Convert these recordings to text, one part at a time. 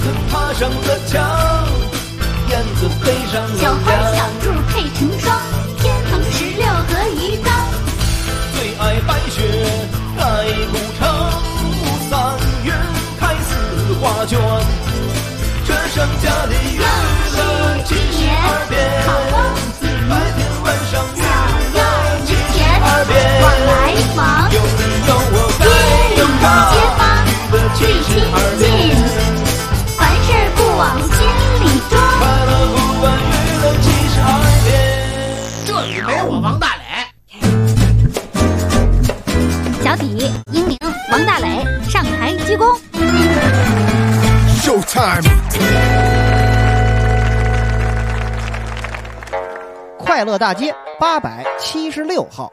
爬上了墙，燕子飞上了小花小兔配成双，天蓬16和鱼缸。 最爱白雪盖古城，3月开4画卷，这剩下的娱乐72遍，白天晚上娱乐72遍， 往来往， 有你有我街该有他， 街坊最亲近，凡事不往心里装。 快乐不管娱乐72遍。 这里没我王大磊。 小底、英明、王大磊上台鞠躬。 Showtime！ 快乐大街876号，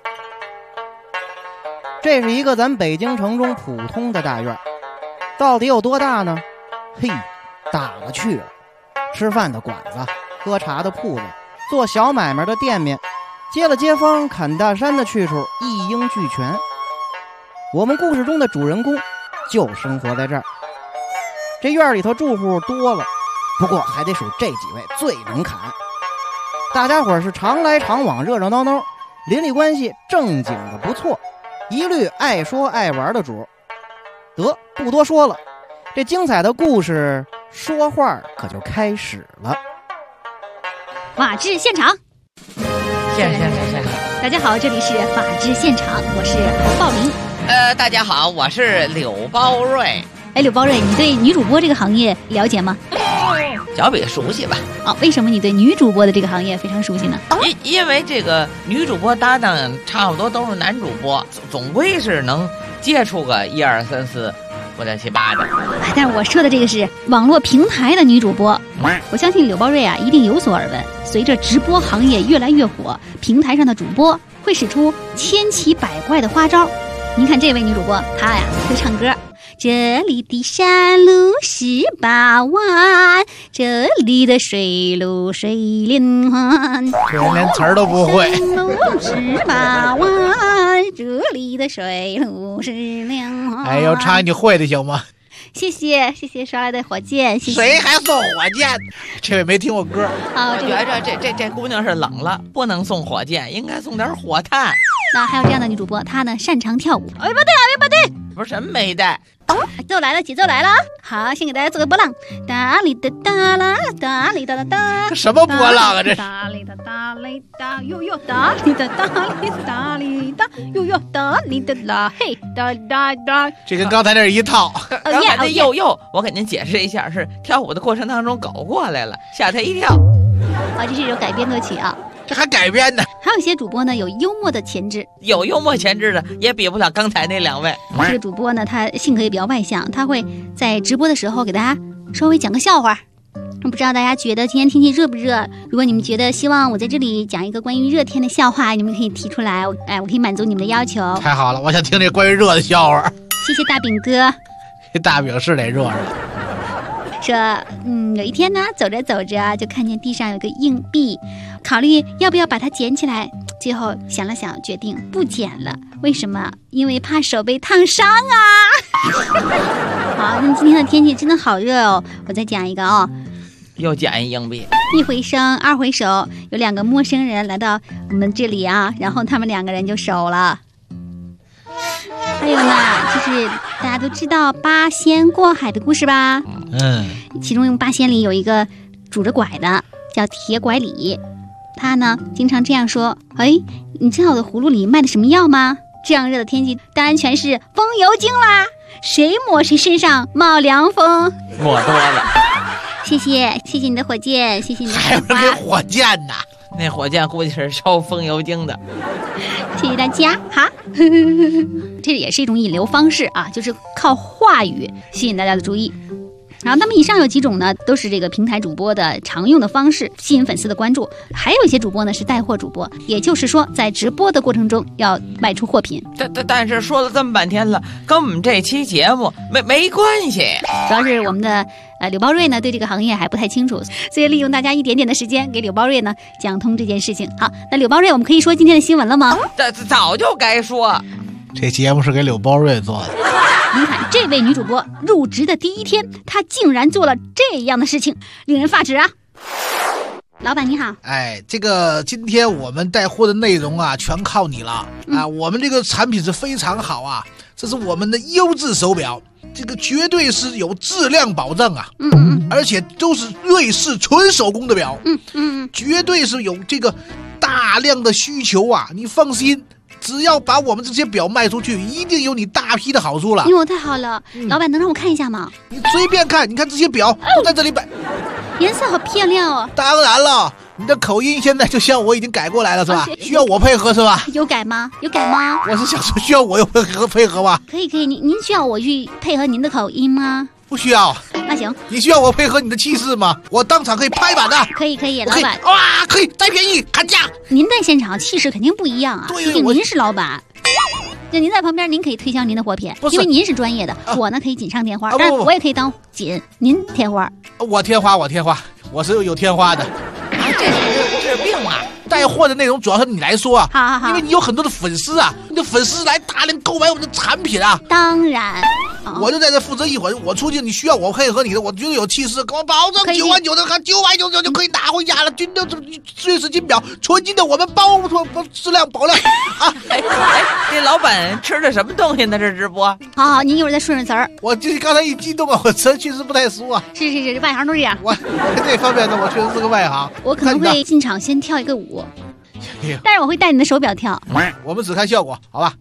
这是一个咱北京城中普通的大院，到底有多大呢？嘿，大了去了。吃饭的馆子，喝茶的铺子，做小买卖的店面，接了街坊砍大山的去处一应俱全。我们故事中的主人公就生活在这儿。这院里头住户多了，不过还得数这几位最能砍。大家伙是常来常往，热热闹闹，邻里关系正经的不错，一律爱说爱玩的主。得，不多说了，这精彩的故事说话可就开始了。 法治现场， 现场。 大家好，这里是法治现场，我是侯宝林。 大家好，我是柳包瑞。 哎，柳包瑞，你对女主播这个行业了解吗？ 小比熟悉吧？ 哦，为什么你对女主播的这个行业非常熟悉呢？ 因为这个女主播搭档差不多都是男主播，总归是能接触个1、2、3、4、5、6、7、8的。 但是我说的这个是网络平台的女主播。我相信柳包瑞啊一定有所耳闻，随着直播行业越来越火，平台上的主播会使出千奇百怪的花招。您看这位女主播，她呀会唱歌。这里的山路18弯，这里的水路水连环， 这人连词儿都不会。 山路18弯，这里的水路是连环。 哎呦，唱你会的行吗？ 谢谢刷来的火箭，谢谢。 谁还送火箭？这位没听过歌。 啊， 我觉着这姑娘是冷了，不能送火箭，应该送点火炭。 那还有这样的女主播，她呢擅长跳舞。哎，不对， 不是什么没带。 奏来了，节奏来了。好，先给大家做个波浪。哒哩哒哒啦，哒哩哒哒哒。 什么波浪啊？这是。 哒哩哒哒哩哒哟哟，哒哩哒哒哩哒哩哒哟哟，哒哩哒啦嘿哒哒哒。 这跟刚才那是一套。 刚才那又，我给您解释一下，是跳舞的过程当中狗过来了，吓他一跳。 啊，这是一首改编歌曲啊。 这还改编呢？ 还有一些主播呢有幽默的潜质， 有幽默潜质的也比不了刚才那2位。 这个主播呢，他性格也比较外向，他会在直播的时候给大家稍微讲个笑话。不知道大家觉得今天天气热不热？如果你们觉得希望我在这里讲一个关于热天的笑话，你们可以提出来，我可以满足你们的要求。 太好了，我想听这关于热的笑话。 谢谢大饼哥。 这大饼是得热热。 说，有一天呢，走着走着就看见地上有个硬币，考虑要不要把它捡起来，最后想了想，决定不捡了。为什么？因为怕手被烫伤啊。好，那今天的天气真的好热哦。我再讲一个哦。 又捡一硬币。 一回生二回熟，有2个陌生人来到我们这里啊，然后他们2个人就熟了。还有呢，就是大家都知道八仙过海的故事吧？其中八仙里有一个拄着拐的，叫铁拐李。他呢经常这样说：哎，你知道我的葫芦里卖的什么药吗？这样热的天气，当然全是风油精啦！谁抹谁身上冒凉风。 抹多了。 谢谢你的火箭，谢谢你的还有人给火箭呢？ 那火箭估计是烧风油精的。 谢谢大家哈。这也是一种引流方式啊，就是靠话语吸引大家的注意。然后那么以上有几种呢，都是这个平台主播的常用的方式，吸引粉丝的关注。还有一些主播呢是带货主播，也就是说在直播的过程中要卖出货品。 但是说了这么半天了，跟我们这期节目没关系。 主要是我们的柳包瑞呢对这个行业还不太清楚，所以利用大家一点点的时间给柳包瑞呢讲通这件事情。好，那柳包瑞，我们可以说今天的新闻了吗？ 早就该说。 这节目是给柳包瑞做的。 您看，这位女主播入职的第一天，她竟然做了这样的事情，令人发指啊！老板你好， 哎，这个今天我们带货的内容啊，全靠你了啊！我们这个产品是非常好啊，这是我们的优质手表，这个绝对是有质量保证啊，而且都是瑞士纯手工的表，绝对是有这个大量的需求啊！你放心，只要把我们这些表卖出去，一定有你大批的好处了。 哟，太好了，老板能让我看一下吗？ 你随便看，你看这些表都在这里摆。 颜色好漂亮哦！ 当然了，你的口音现在就像我已经改过来了，是吧？需要我配合是吧？ 有改吗？有改吗？ 我是想说，需要我有配合吧？ 可以，您需要我去配合您的口音吗？ 不需要。 那行。 你需要我配合你的气势吗？我当场可以拍板的。 可以，老板。 哇，可以再便宜砍价。 您在现场气势肯定不一样啊， 对， 毕竟您是老板。就您在旁边，您可以推销您的货品，因为您是专业的。我呢可以锦上添花，但是我也可以当锦，您添花。 我添花，我是有添花的。 这是治病啊！ 带货的内容主要是你来说啊， 好， 因为你有很多的粉丝啊，你的粉丝来大量购买我们的产品啊。 当然， 我就在这负责一会儿，我出去你需要我配合你的，我觉得有气势，给我保证99900的，999就可以拿回家了。军的瑞士金表，纯金的，我们质量保量啊！ 这老板吃的什么东西呢？这直播？ 好，您一会儿再顺词儿。 我这刚才一激动啊，我词确实不太熟啊。 是，外行都这样。 我这方面呢，我确实是个外行。 我可能会进场先跳一个舞，但是我会带你的手表跳。 我们只看效果，好吧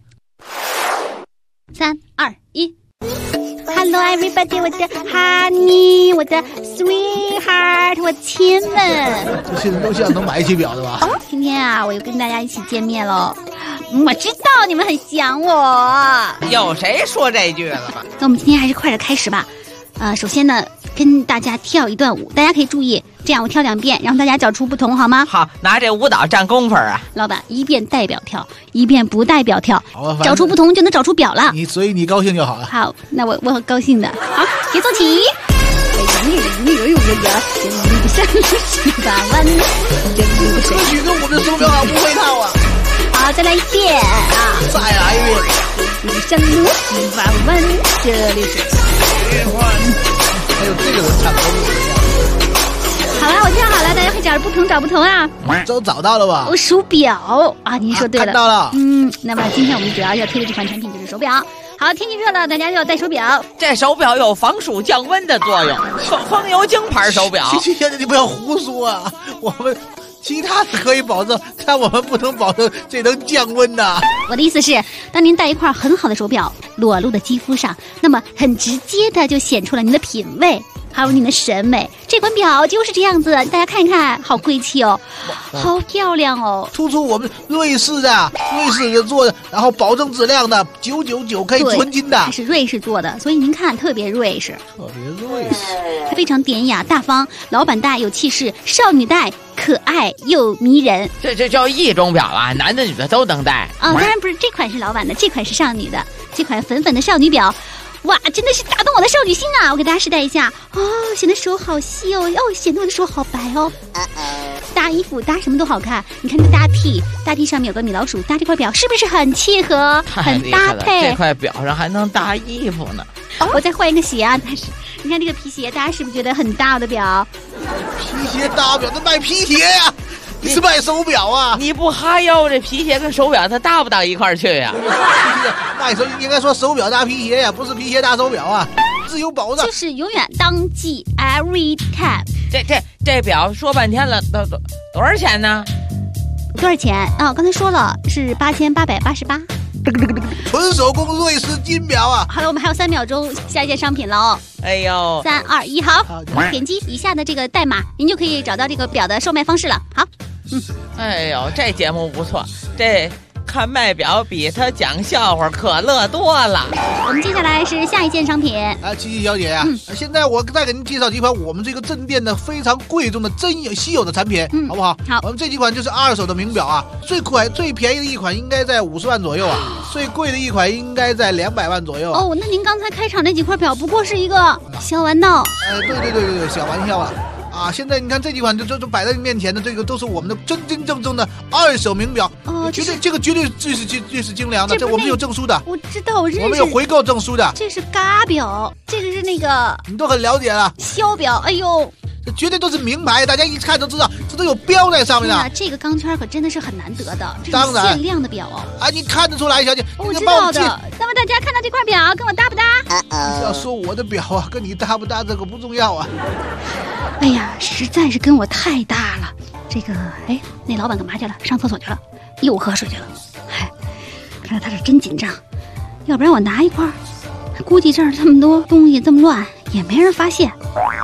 ？3、2、1。Hello everybody， 我的 honey， 我的 sweetheart， 我亲们。 这些人都像能买起表的吧？ 今天啊，我又跟大家一起见面喽。我知道你们很想我。 有谁说这句了吗？ 那我们今天还是快点开始吧。首先呢，跟大家跳一段舞，大家可以注意，这样我跳2遍，让大家找出不同，好吗？ 好，拿这舞蹈占功夫啊！ 老板，一遍代表跳，一遍不代表跳， 好， 找出不同就能找出表了。 所以你高兴就好了。 好，那我很高兴的。好，节奏起。 这曲跟我们的手表好不会套啊！ 好，再来一遍啊！ 再来一遍。 山路几万弯，这里是。 还有这个人唱歌好了，我跳好了，大家会找不同啊！ 都找到了吧？ 我手表啊，您说对了。 看到了。 那么今天我们主要要推的这款产品就是手表。好，天气热了，大家就要戴手表。 这手表有防暑降温的作用，风油精牌手表。 现在你不要胡说啊！我们其他的可以保证，但我们不能保证这能降温的。 我的意思是，当您戴一块很好的手表裸露的肌肤上，那么很直接的就显出了您的品味。还有你的审美，这款表就是这样子，大家看一看，好贵气哦，好漂亮哦， 突出我们瑞士人做的，然后保证质量的999可以纯金的， 它是瑞士做的，所以您看特别瑞士，它非常典雅大方，老板戴有气势，少女戴可爱又迷人。 这叫一种表啊，男的女的都能戴啊。当然不是，这款是老板的，这款是少女的，这款粉粉的少女表。哇，真的是打动我的少女心啊！我给大家试戴一下，显得手好细哦，显得我的手好白哦。搭衣服搭什么都好看，你看这个大 T 上面有个米老鼠，搭这块表是不是很契合，很搭配？ 这块表上还能搭衣服呢。 我再换一个鞋啊，但是你看这个皮鞋，大家是不是觉得很搭我的表？ 皮鞋搭表，那卖皮鞋呀？你是卖手表啊？ 你不哈腰，这皮鞋跟手表它搭不到一块儿去呀？ 卖手应该说手表搭皮鞋呀，不是皮鞋搭手表啊，自有保障。 就是永远当季 every time。 这表说半天了，多少钱呢？ 多少钱啊？刚才说了是8888。 纯手工瑞士金表啊！ 好了，我们还有3秒钟，下一件商品了哦。 哎呦 ，3、2、1，好，点击以下的这个代码，您就可以找到这个表的售卖方式了。好， 哎呦，这节目不错，这看卖表比他讲笑话可乐多了。 我们接下来是下一件商品啊，琪琪小姐啊，现在我再给您介绍几款我们这个镇店的非常贵重的稀有的产品，好不好？ 好， 我们这几款就是2手的名表啊，最便宜的一款应该在50万左右啊，最贵的一款应该在200万左右。 哦，那您刚才开场那几块表不过是一个小玩闹。 对，小玩笑啊。 啊！现在你看这几款就摆在你面前的这个都是我们的真真正正的2手名表，绝对这个绝对最是精良的，这我们有证书的。 我知道，我认识。 我们有回购证书的。 这是嘎表，这个是那个。 你都很了解了。 肖表，哎呦。 这绝对都是名牌，大家一看都知道，这都有标在上面的。 这个钢圈可真的是很难得的，这是限量的表哦。 啊，你看得出来，小姐。 我知道的。那么大家看到这块表跟我搭不搭？ 你要说我的表啊，跟你搭不搭这个不重要啊。 哎呀，实在是跟我太搭了。这个，哎，那老板干嘛去了？上厕所去了，又喝水去了。嗨，看来他是真紧张，要不然我拿一块，估计这儿这么多东西这么乱，也没人发现。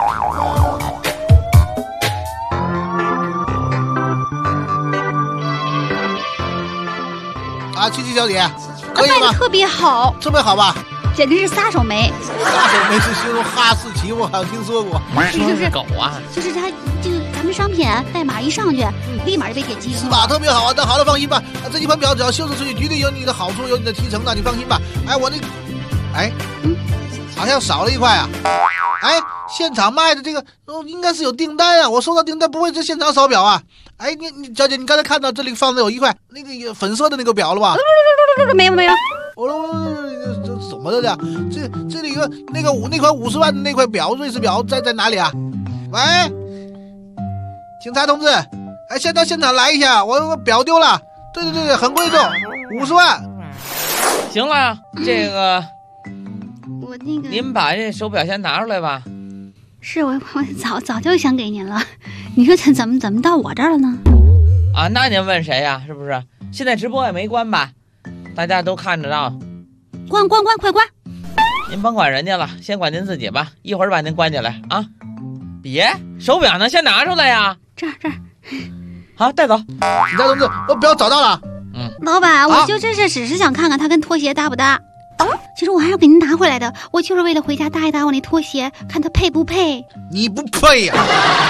啊，七七小姐，可以吗？ 特别好， 特别好吧？ 简直是撒手没。 撒手没是形容哈士奇，我好像听说过。 就是狗啊， 就是它这个咱们商品代码一上去，立马就被点击了。 是吧？特别好啊！那好了，放心吧。这几款表只要销售出去，绝对有你的好处，有你的提成的，你放心吧。哎，我那，哎，好像少了一块啊。哎，现场卖的这个应该是有订单啊，我收到订单不会是现场扫表啊？哎，你小姐，你刚才看到这里放的有一块那个粉色的那个表了吧？ 没有。 这怎么的呀？这里有那款50万的那块表，瑞士表在哪里啊？喂，警察同志，哎，先到现场来一下，我表丢了。对，很贵重，50万。 行了，这个。 我那个， 您把这手表先拿出来吧。 是我早就想给您了，你说怎么到我这儿了呢？ 啊，那您问谁呀？是不是？现在直播也没关吧？大家都看得到。 关，快关！ 您甭管人家了，先管您自己吧。一会儿把您关起来啊！别，手表呢？先拿出来呀！ 这儿。 好，带走。 警察同志，我表找到了。 老板，我就只是想看看它跟拖鞋搭不搭。其实我还要给您拿回来的，我就是为了回家搭一搭我那拖鞋，看它配不配。 你不配呀！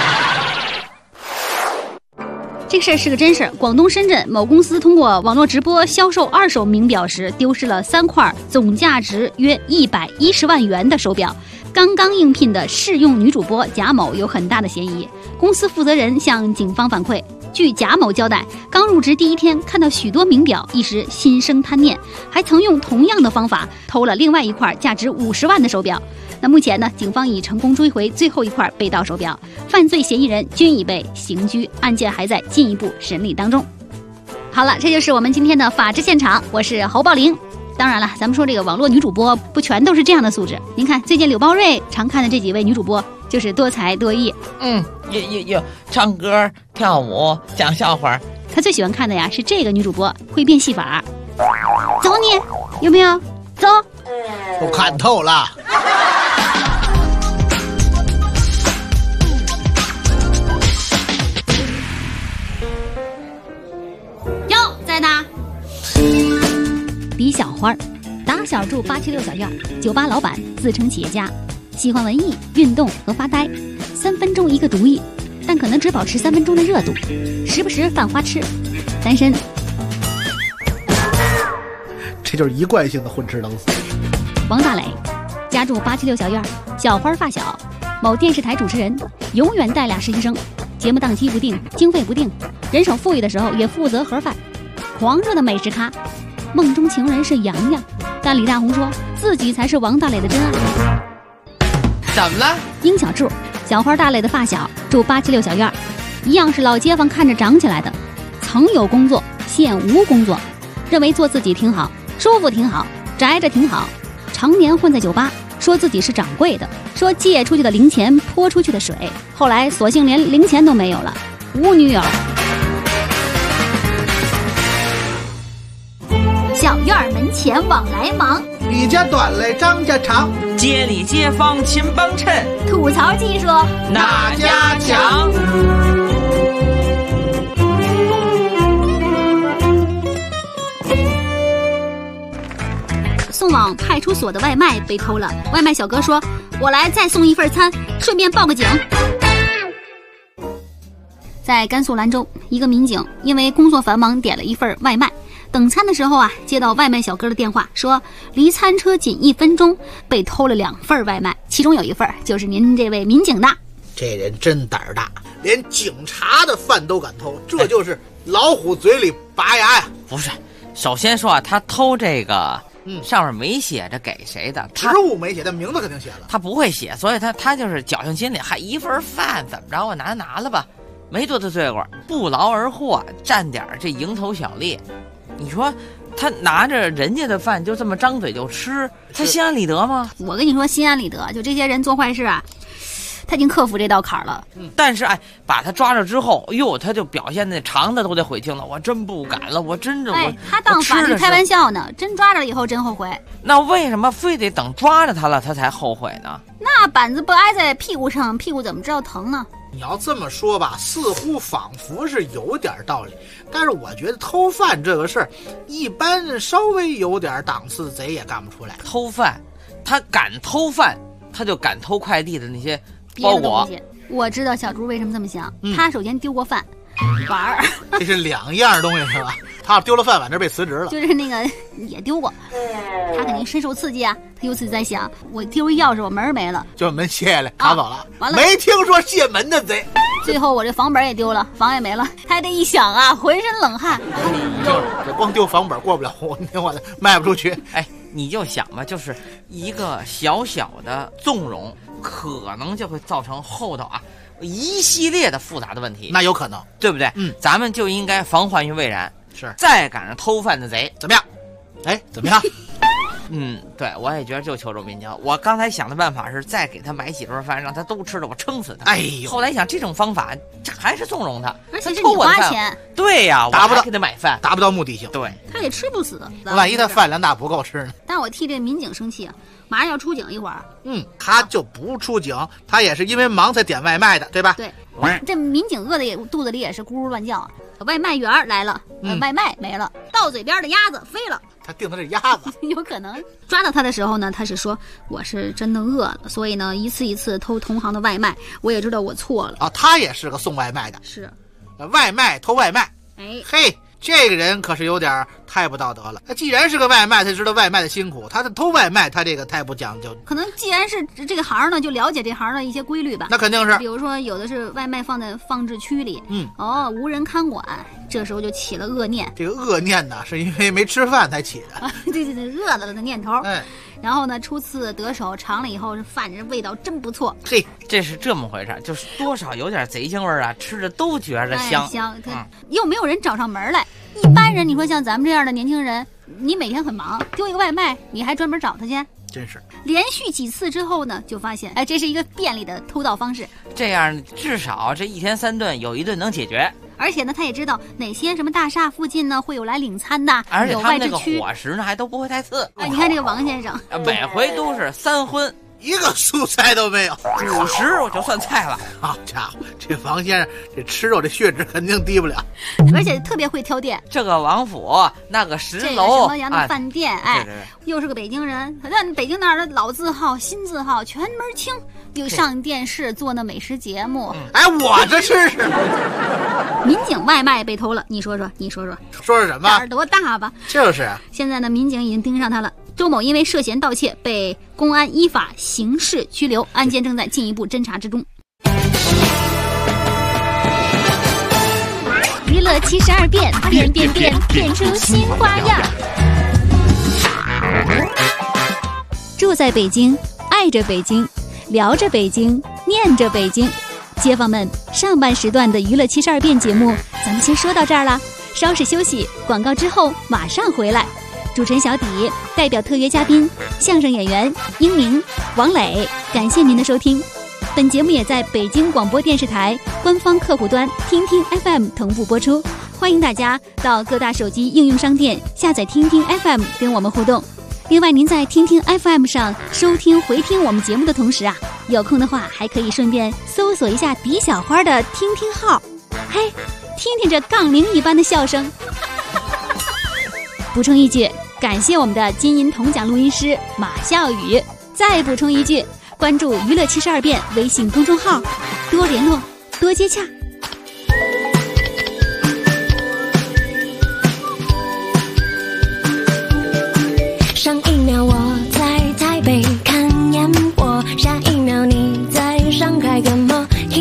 这个事儿是个真事儿。广东深圳某公司通过网络直播销售2手名表时，丢失了3块总价值约110万元的手表。刚刚应聘的试用女主播贾某有很大的嫌疑。公司负责人向警方反馈，据贾某交代，刚入职第1天看到许多名表，一时心生贪念，还曾用同样的方法偷了另外一块价值50万的手表。那目前呢，警方已成功追回最后一块被盗手表，犯罪嫌疑人均已被刑拘，案件还在进一步审理当中。好了，这就是我们今天的法制现场，我是侯宝玲。当然了，咱们说这个网络女主播不全都是这样的素质。您看，最近柳包瑞常看的这几位女主播就是多才多艺， 有唱歌、跳舞、讲笑话。 他最喜欢看的呀是这个女主播会变戏法。走你，有没有？走， 都看透了。 哟，在哪？李小花，打小住876小院，酒吧老板，自称企业家，喜欢文艺、运动和发呆，3分钟一个毒液，但可能只保持3分钟的热度，时不时犯花痴，单身。 这就是一贯性的混吃等死。 王大磊，家住876小院，小花发小，某电视台主持人，永远带俩实习生，节目档期不定，经费不定，人手富裕的时候也负责盒饭，狂热的美食咖。梦中情人是杨洋，但李大红说自己才是王大磊的真爱。 怎么了？ 殷小柱，小花大磊的发小，住876小院，一样是老街坊看着长起来的，曾有工作，现无工作，认为做自己挺好，舒服挺好，宅着挺好，常年混在酒吧，说自己是掌柜的，说借出去的零钱泼出去的水，后来索性连零钱都没有了，无女友。小院门前往来忙， 李家短来张家长， 街里街坊勤帮衬， 吐槽技术哪家强？ 送往派出所的外卖被偷了，外卖小哥说：“我来再送一份餐，顺便报个警。”在甘肃兰州，一个民警因为工作繁忙点了一份外卖，等餐的时候啊，接到外卖小哥的电话，说离餐车仅1分钟被偷了2份外卖，其中有一份就是您这位民警的。 这人真胆儿大，连警察的饭都敢偷，这就是老虎嘴里拔牙呀！ 不是，首先说啊，他偷这个，上面没写着给谁的， 职务没写，但名字肯定写了。 他不会写，所以他就是侥幸心理，还一份饭怎么着我拿了吧，没多大罪过，不劳而获，占点这蝇头小利。你说他拿着人家的饭就这么张嘴就吃，他心安理得吗？ 我跟你说，心安理得。就这些人做坏事啊，他已经克服这道坎儿了。 但是把他抓着之后，哟，他就表现那肠子都得悔青了，我真不敢了，我真的他当法律开玩笑呢，真抓着了以后真后悔。 那为什么非得等抓着他了他才后悔呢？ 那板子不挨在屁股上，屁股怎么知道疼呢？ 你要这么说吧，似乎仿佛是有点道理，但是我觉得偷饭这个事儿，一般稍微有点档次的贼也干不出来。 偷饭，他敢偷饭，他就敢偷快递的那些包裹。 我知道小猪为什么这么想，他首先丢过饭，玩儿， 这是两样东西是吧？他丢了饭碗，这被辞职了。 就是那个也丢过，他肯定深受刺激啊。他由此在想，我丢一钥匙，我门没了， 就门卸下来卡走了， 完了没听说卸门的贼。 最后我这房本也丢了，房也没了，他这一想啊，浑身冷汗。 这光丢房本过不了户，我的卖不出去。 你就想吧，就是一个小小的纵容，可能就会造成后头一系列的复杂的问题。 那有可能， 对不对？咱们就应该防患于未然。 是， 再赶上偷饭的贼怎么样？怎么样？ 对，我也觉得就求助民警。我刚才想的办法是再给他买几顿饭，让他都吃了，我撑死他。后来想这种方法，这还是纵容他， 而且是你花钱。 对呀， 达不到， 我还给他买饭， 达不到目的性。 对， 他也吃不死。 万一他饭量大不够吃呢？ 但我替这民警生气啊，马上要出警一会儿。 他就不出警，他也是因为忙才点外卖的，对吧？ 对，这民警饿的肚子里也是咕噜乱叫啊。外卖员来了，外卖没了，到嘴边的鸭子飞了。 他盯的是鸭子， 有可能抓到他的时候呢，他是说我是真的饿了，所以呢一次一次偷同行的外卖，我也知道我错了啊。他也是个送外卖的， 是， 外卖偷外卖，嘿，这个人可是有点太不道德了。他既然是个外卖，他知道外卖的辛苦，他偷外卖，他这个太不讲究。 可能既然是这个行呢，就了解这行的一些规律吧。 那肯定是， 比如说有的是外卖放在放置区里，无人看管，这时候就起了恶念。 这个恶念呢，是因为没吃饭才起的。 对，饿了的念头。然后呢，初次得手尝了以后，饭这味道真不错。 嘿， 这是这么回事，就是多少有点贼腥味啊，吃着都觉着香。 香，又没有人找上门来。一般人，你说像咱们这样的年轻人，你每天很忙，丢一个外卖，你还专门找他去？ 真是。 连续几次之后呢，就发现，这是一个便利的偷盗方式。 这样至少这一天3顿有一顿能解决。 而且呢，他也知道哪些什么大厦附近呢会有来领餐的， 而且他们那个区伙食呢还都不会太次。 你看这个王先生， 每回都是3荤。 一个蔬菜都没有， 主食我就算菜了。 好家伙，这王先生这吃肉这血脂肯定低不了， 而且特别会挑店。 这个王府，那个石楼， 这个什么样的饭店， 对， 又是个北京人，但北京那儿的老字号、新字号全门清，又上电视做那美食节目。 我这吃。 民警外卖被偷了，你说说什么？ 胆儿多大吧？ 就是啊。 现在呢，民警已经盯上他了。周某因为涉嫌盗窃被公安依法刑事拘留，案件正在进一步侦查之中。娱乐72变，变出新花样。住在北京，爱着北京，聊着北京，念着北京。街坊们，上半时段的娱乐72变节目咱们先说到这儿了，稍事休息，广告之后马上回来。主持人小迪代表特约嘉宾相声演员英明、王磊，感谢您的收听。本节目也在北京广播电视台官方客户端听听 FM 同步播出，欢迎大家到各大手机应用商店下载听听 FM 跟我们互动。另外，您在听听 FM 上收听回听我们节目的同时啊，有空的话还可以顺便搜索一下迪小花的听听号，嘿，听听这杠铃一般的笑声。补充一句，感谢我们的金银铜奖录音师马笑宇。再补充一句，关注娱乐72变微信公众号，多联络，多接洽。 上一秒我在台北看烟火，下一秒你在上海跟摩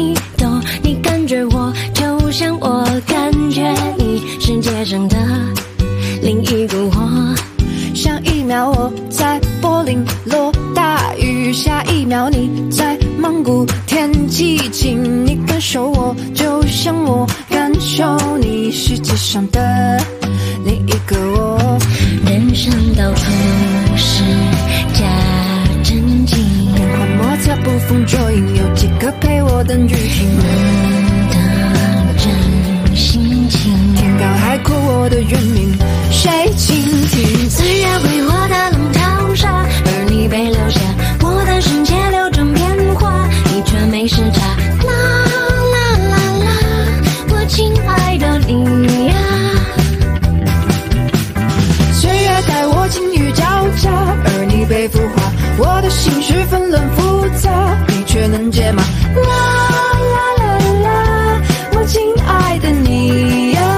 你在蒙古天气晴，你感受我，就像我感受你，世界上的另一个我。 人生到处是假真情， 变幻莫测，捕风捉影，有几个陪我等雨停？ 我的真心情， 天高海阔，我的原名谁倾听？ 岁月为我的浪淘沙，而你被留下，我的世界流转变化，你却没时差。啦啦啦啦，我亲爱的你呀。 岁月带我境遇交加，而你被孵化，我的心绪纷乱复杂，你却能解码。啦啦啦啦，我亲爱的你呀。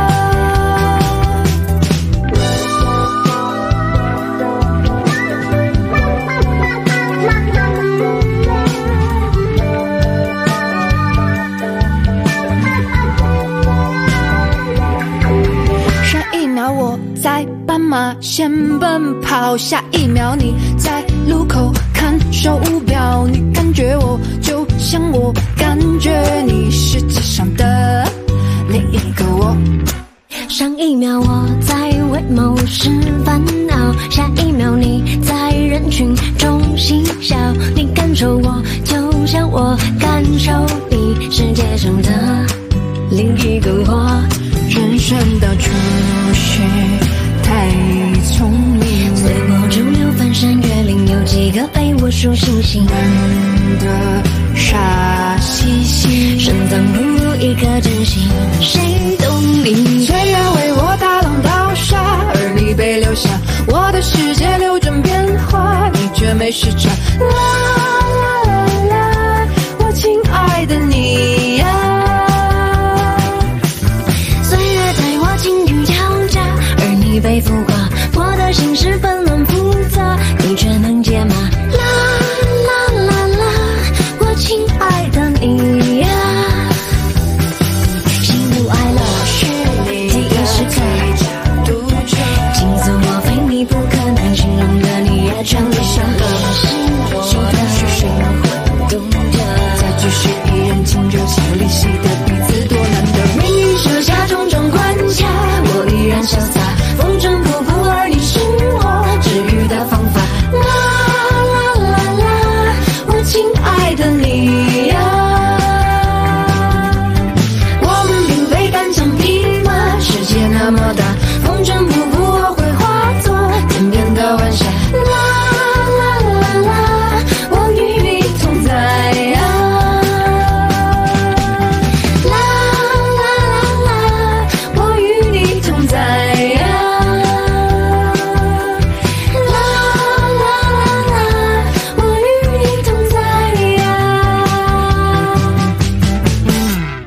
上一秒我在斑马线奔跑，下一秒你在路口看手表，你感觉我就像我感觉你，世界上的另一个我。 上一秒我在为某事烦恼，下一秒你在人群中嬉笑，你感受我，就像我感受你，世界上的另一个我。 人生到处是太聪明， 随波逐流，翻山越岭，有几个陪我数星星？ 人的傻兮兮， 深藏不露一颗真心，谁懂你？ 岁月为我大浪淘沙，而你被留下，我的世界流转变化，你却没时差。啦啦啦啦，我亲爱的你呀。 岁月带我境遇交加，而你被孵化，我的心事纷乱复杂，你却能解码。啦啦啦啦，我亲爱的你呀。喜怒哀乐是你第一时刻，倾诉我非你不可，难形容的你也全都相合，是我的循环独特， 再继续一人情热情离析的彼此多难得。 命运设下重重关卡，我依然潇洒，风尘仆仆，而你是我治愈的方法。啦啦啦啦， 我亲爱的你呀。我们并非单枪匹马，世界那么大，风尘仆仆，我会化作天边的晚霞。啦啦啦啦，我与你同在呀。啦啦啦啦，我与你同在呀。啦啦啦啦，我与你同在呀。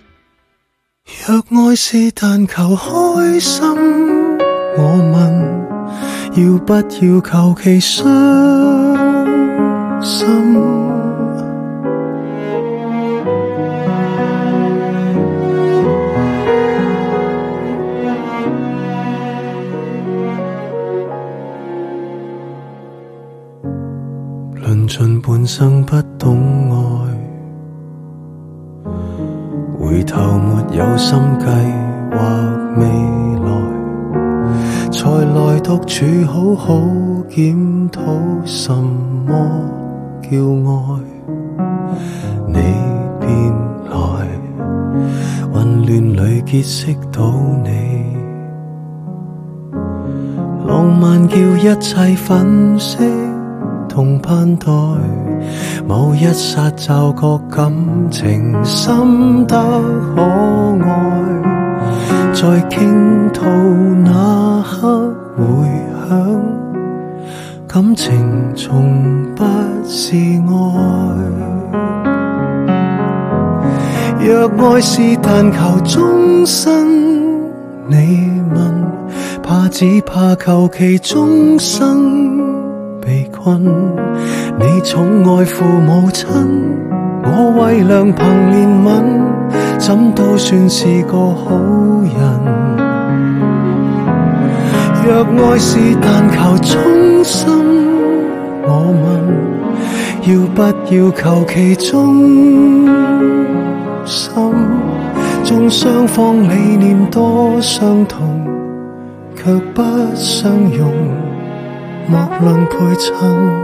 若愛是但求開心，我問要不要求其傷心？論盡半生不懂愛，回頭沒有心計劃未來，才來獨處好好檢討什麼叫愛。你便來，混亂裏結識到你，浪漫叫一切粉飾同盼待，某一剎驟覺感情深得可愛，在傾吐那刻回響，感情從不是愛。若愛是但求終身，你問怕只怕求其終生被困。你寵愛父母親，我為良朋憐憫，怎都算是個好人。若愛是但求衷心，我問要不要求其中心？縱雙方理念多相同，卻不相容，莫論配襯。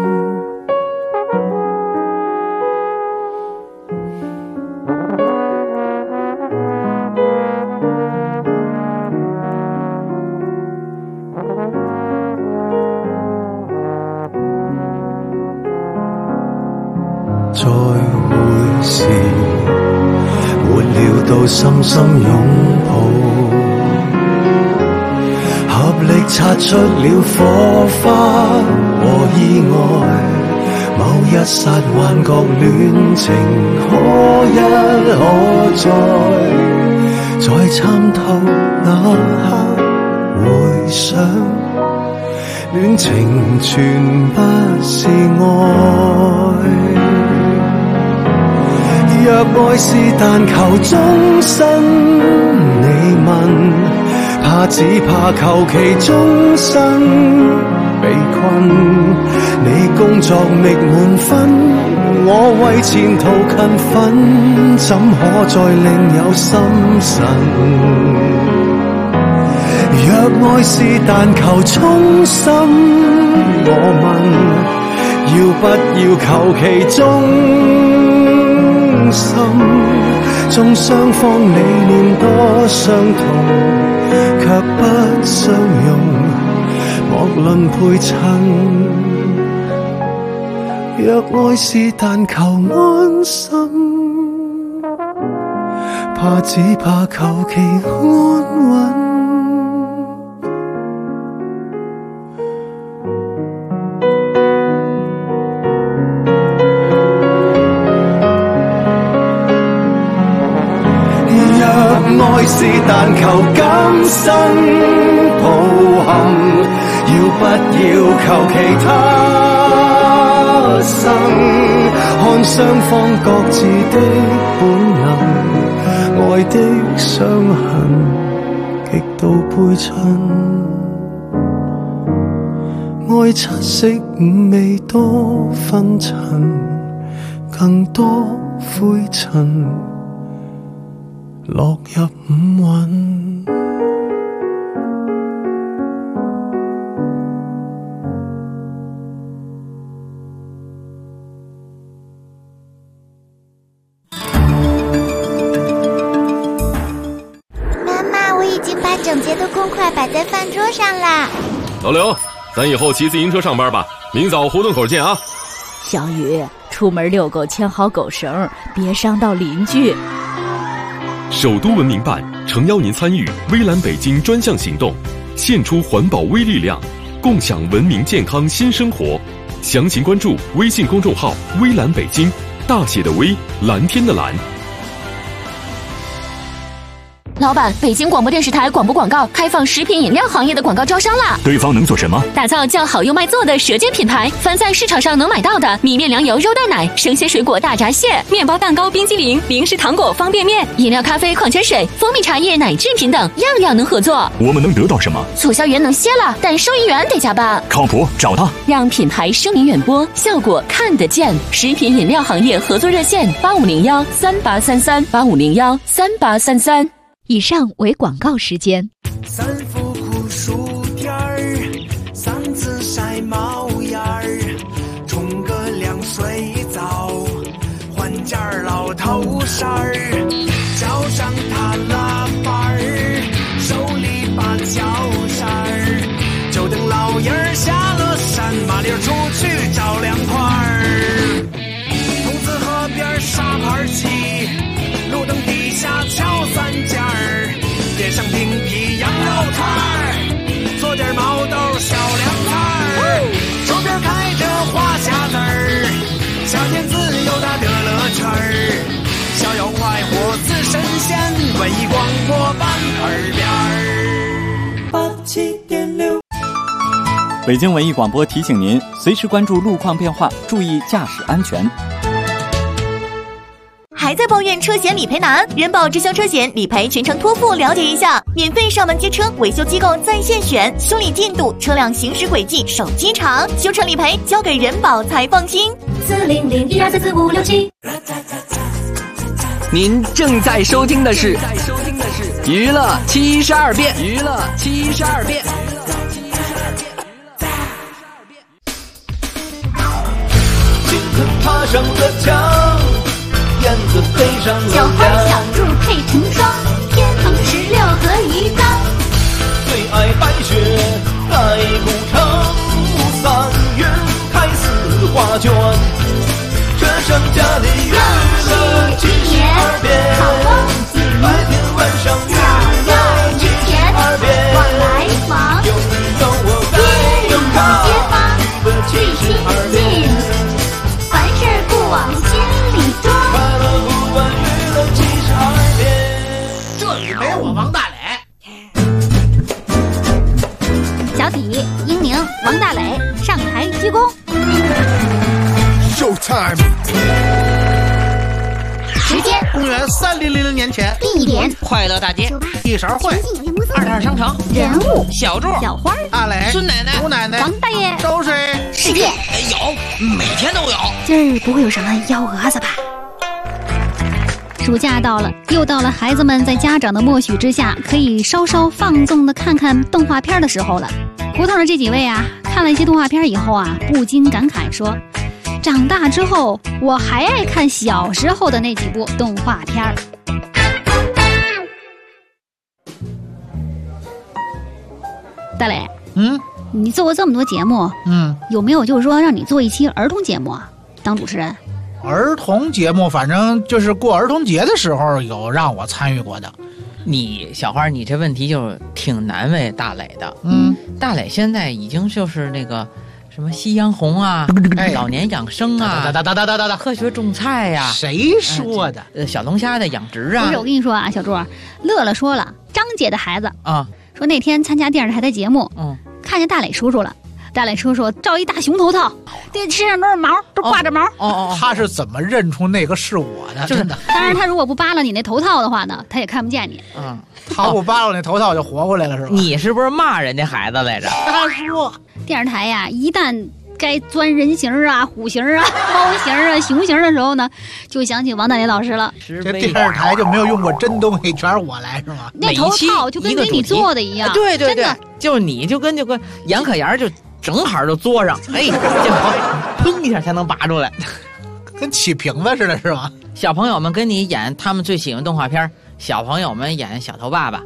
再會時，沒料到深深擁抱，合力擦出了火花和意外。某一剎幻覺戀情可一可再，在參透那刻回想，戀情全不是愛。若愛是但求終身，你問，只怕求其終身被困。你工作覓滿分，我為前途勤奮，怎可再另有心神？若愛是但求衷心，我問，要不要求其忠心？縱雙方理念多相同，卻不相容，莫論配襯。若愛是但求安心，只怕求其安穩。愛是但求今生抱憾，要不要求其他生？看雙方各自的本能，愛的傷痕極度配襯。愛七色五味多紛陳，更多灰塵落入五蘊。 妈妈，我已经把整洁的公筷摆在饭桌上啦。 老刘，咱以后骑自行车上班吧，明早胡同口见啊。 小雨，出门遛狗牵好狗绳，别伤到邻居。 首都文明办诚邀您参与微蓝北京专项行动，献出环保微力量，共享文明健康新生活。详情关注微信公众号微蓝北京，大写的微，蓝天的蓝。 老板，北京广播电视台广播广告开放食品饮料行业的广告招商啦！ 对方能做什么？ 打造叫好又卖座的舌尖品牌，凡在市场上能买到的米面粮油肉蛋奶、生鲜水果大闸蟹、面包蛋糕冰激凌、零食糖果方便面、饮料咖啡矿泉水、蜂蜜茶叶奶制品等，样样能合作。 我们能得到什么？ 促销员能歇了，但收银员得加班。 靠谱，找他， 让品牌声名远播，效果看得见。食品饮料行业合作热线8501383385013833。以上为广告时间。 三伏酷暑天儿，三次晒冒烟儿，冲个凉水澡，换件老头衫儿，脚上踏拉板儿，手里把脚扇儿，就等老爷儿下了山，麻溜出去找凉快儿。筒子河边沙盘棋，路灯底下敲三件儿，点上冰皮羊肉串儿，做点毛豆小凉菜儿，手边开着花匣子儿，夏天自由它的乐趣儿，逍遥快活似神仙，文艺广播版耳边87.6。 北京文艺广播提醒您，随时关注路况变化，注意驾驶安全。 还在抱怨车险理赔难？人保直销车险理赔全程托付，了解一下。免费上门接车，维修机构在线选，修理进度、车辆行驶轨迹、手机查，修车理赔交给人保才放心。 1234567。 您正在收听的是娱乐72变。娱乐72变。 青藤爬上了墙，燕子飞上了小花梁。 小柱配成双，天蓬16何以纲？ 最爱白雪盖古城，3月开4画卷。这盛家的娱乐72变，白天晚上娱乐72变。 往来往， 有你有我街里街坊最亲近，凡事不往心里装。 快乐不问娱乐72变。 这里没我王大磊。 小体、英宁、王大磊上台鞠躬。 Showtime。 时间： 公元3000年前。 地点： 快乐大街。 一勺烩。 二点商城。 人物： 小柱、 小花、 大磊、 孙奶奶、 吴奶奶、 王大爷。 周水。 世界有，每天都有。 今儿不会有什么幺蛾子吧？暑假到了，又到了孩子们在家长的默许之下，可以稍稍放纵的看看动画片的时候了。胡同的这几位啊，看了一些动画片以后啊，不禁感慨说：长大之后，我还爱看小时候的那几部动画片儿。大磊，你做过这么多节目，有没有就是说让你做一期儿童节目啊？当主持人？ 儿童节目，反正就是过儿童节的时候有让我参与过的。 你小花，你这问题就挺难为大磊的。大磊现在已经就是那个什么夕阳红啊，老年养生啊，科学种菜呀。 谁说的？ 小龙虾的养殖啊。 不是，我跟你说啊，小朱，乐乐说了，张姐的孩子啊， 说那天参加电视台的节目，看见大磊叔叔了。大磊叔叔罩一大熊头套，这身上都是毛，都挂着毛。 他是怎么认出那个是我的？真的。 当然，他如果不扒了你那头套的话呢，他也看不见你。 他不扒了那头套就活过来了，是吧？ 你是不是骂人家孩子来着？ 他说， 电视台呀，一旦该钻人形啊、虎形啊、猫形啊、熊形的时候呢，就想起王大雷老师了。 这电视台就没有用过真东西，全是我来，是吗？ 那头套就跟给你做的一样。 对对对，就你就跟杨可言就。正好就嘬上，这砰一下才能拔出来， 跟起瓶子似的，是吗？ 小朋友们跟你演他们最喜欢动画片，小朋友们演小头爸爸。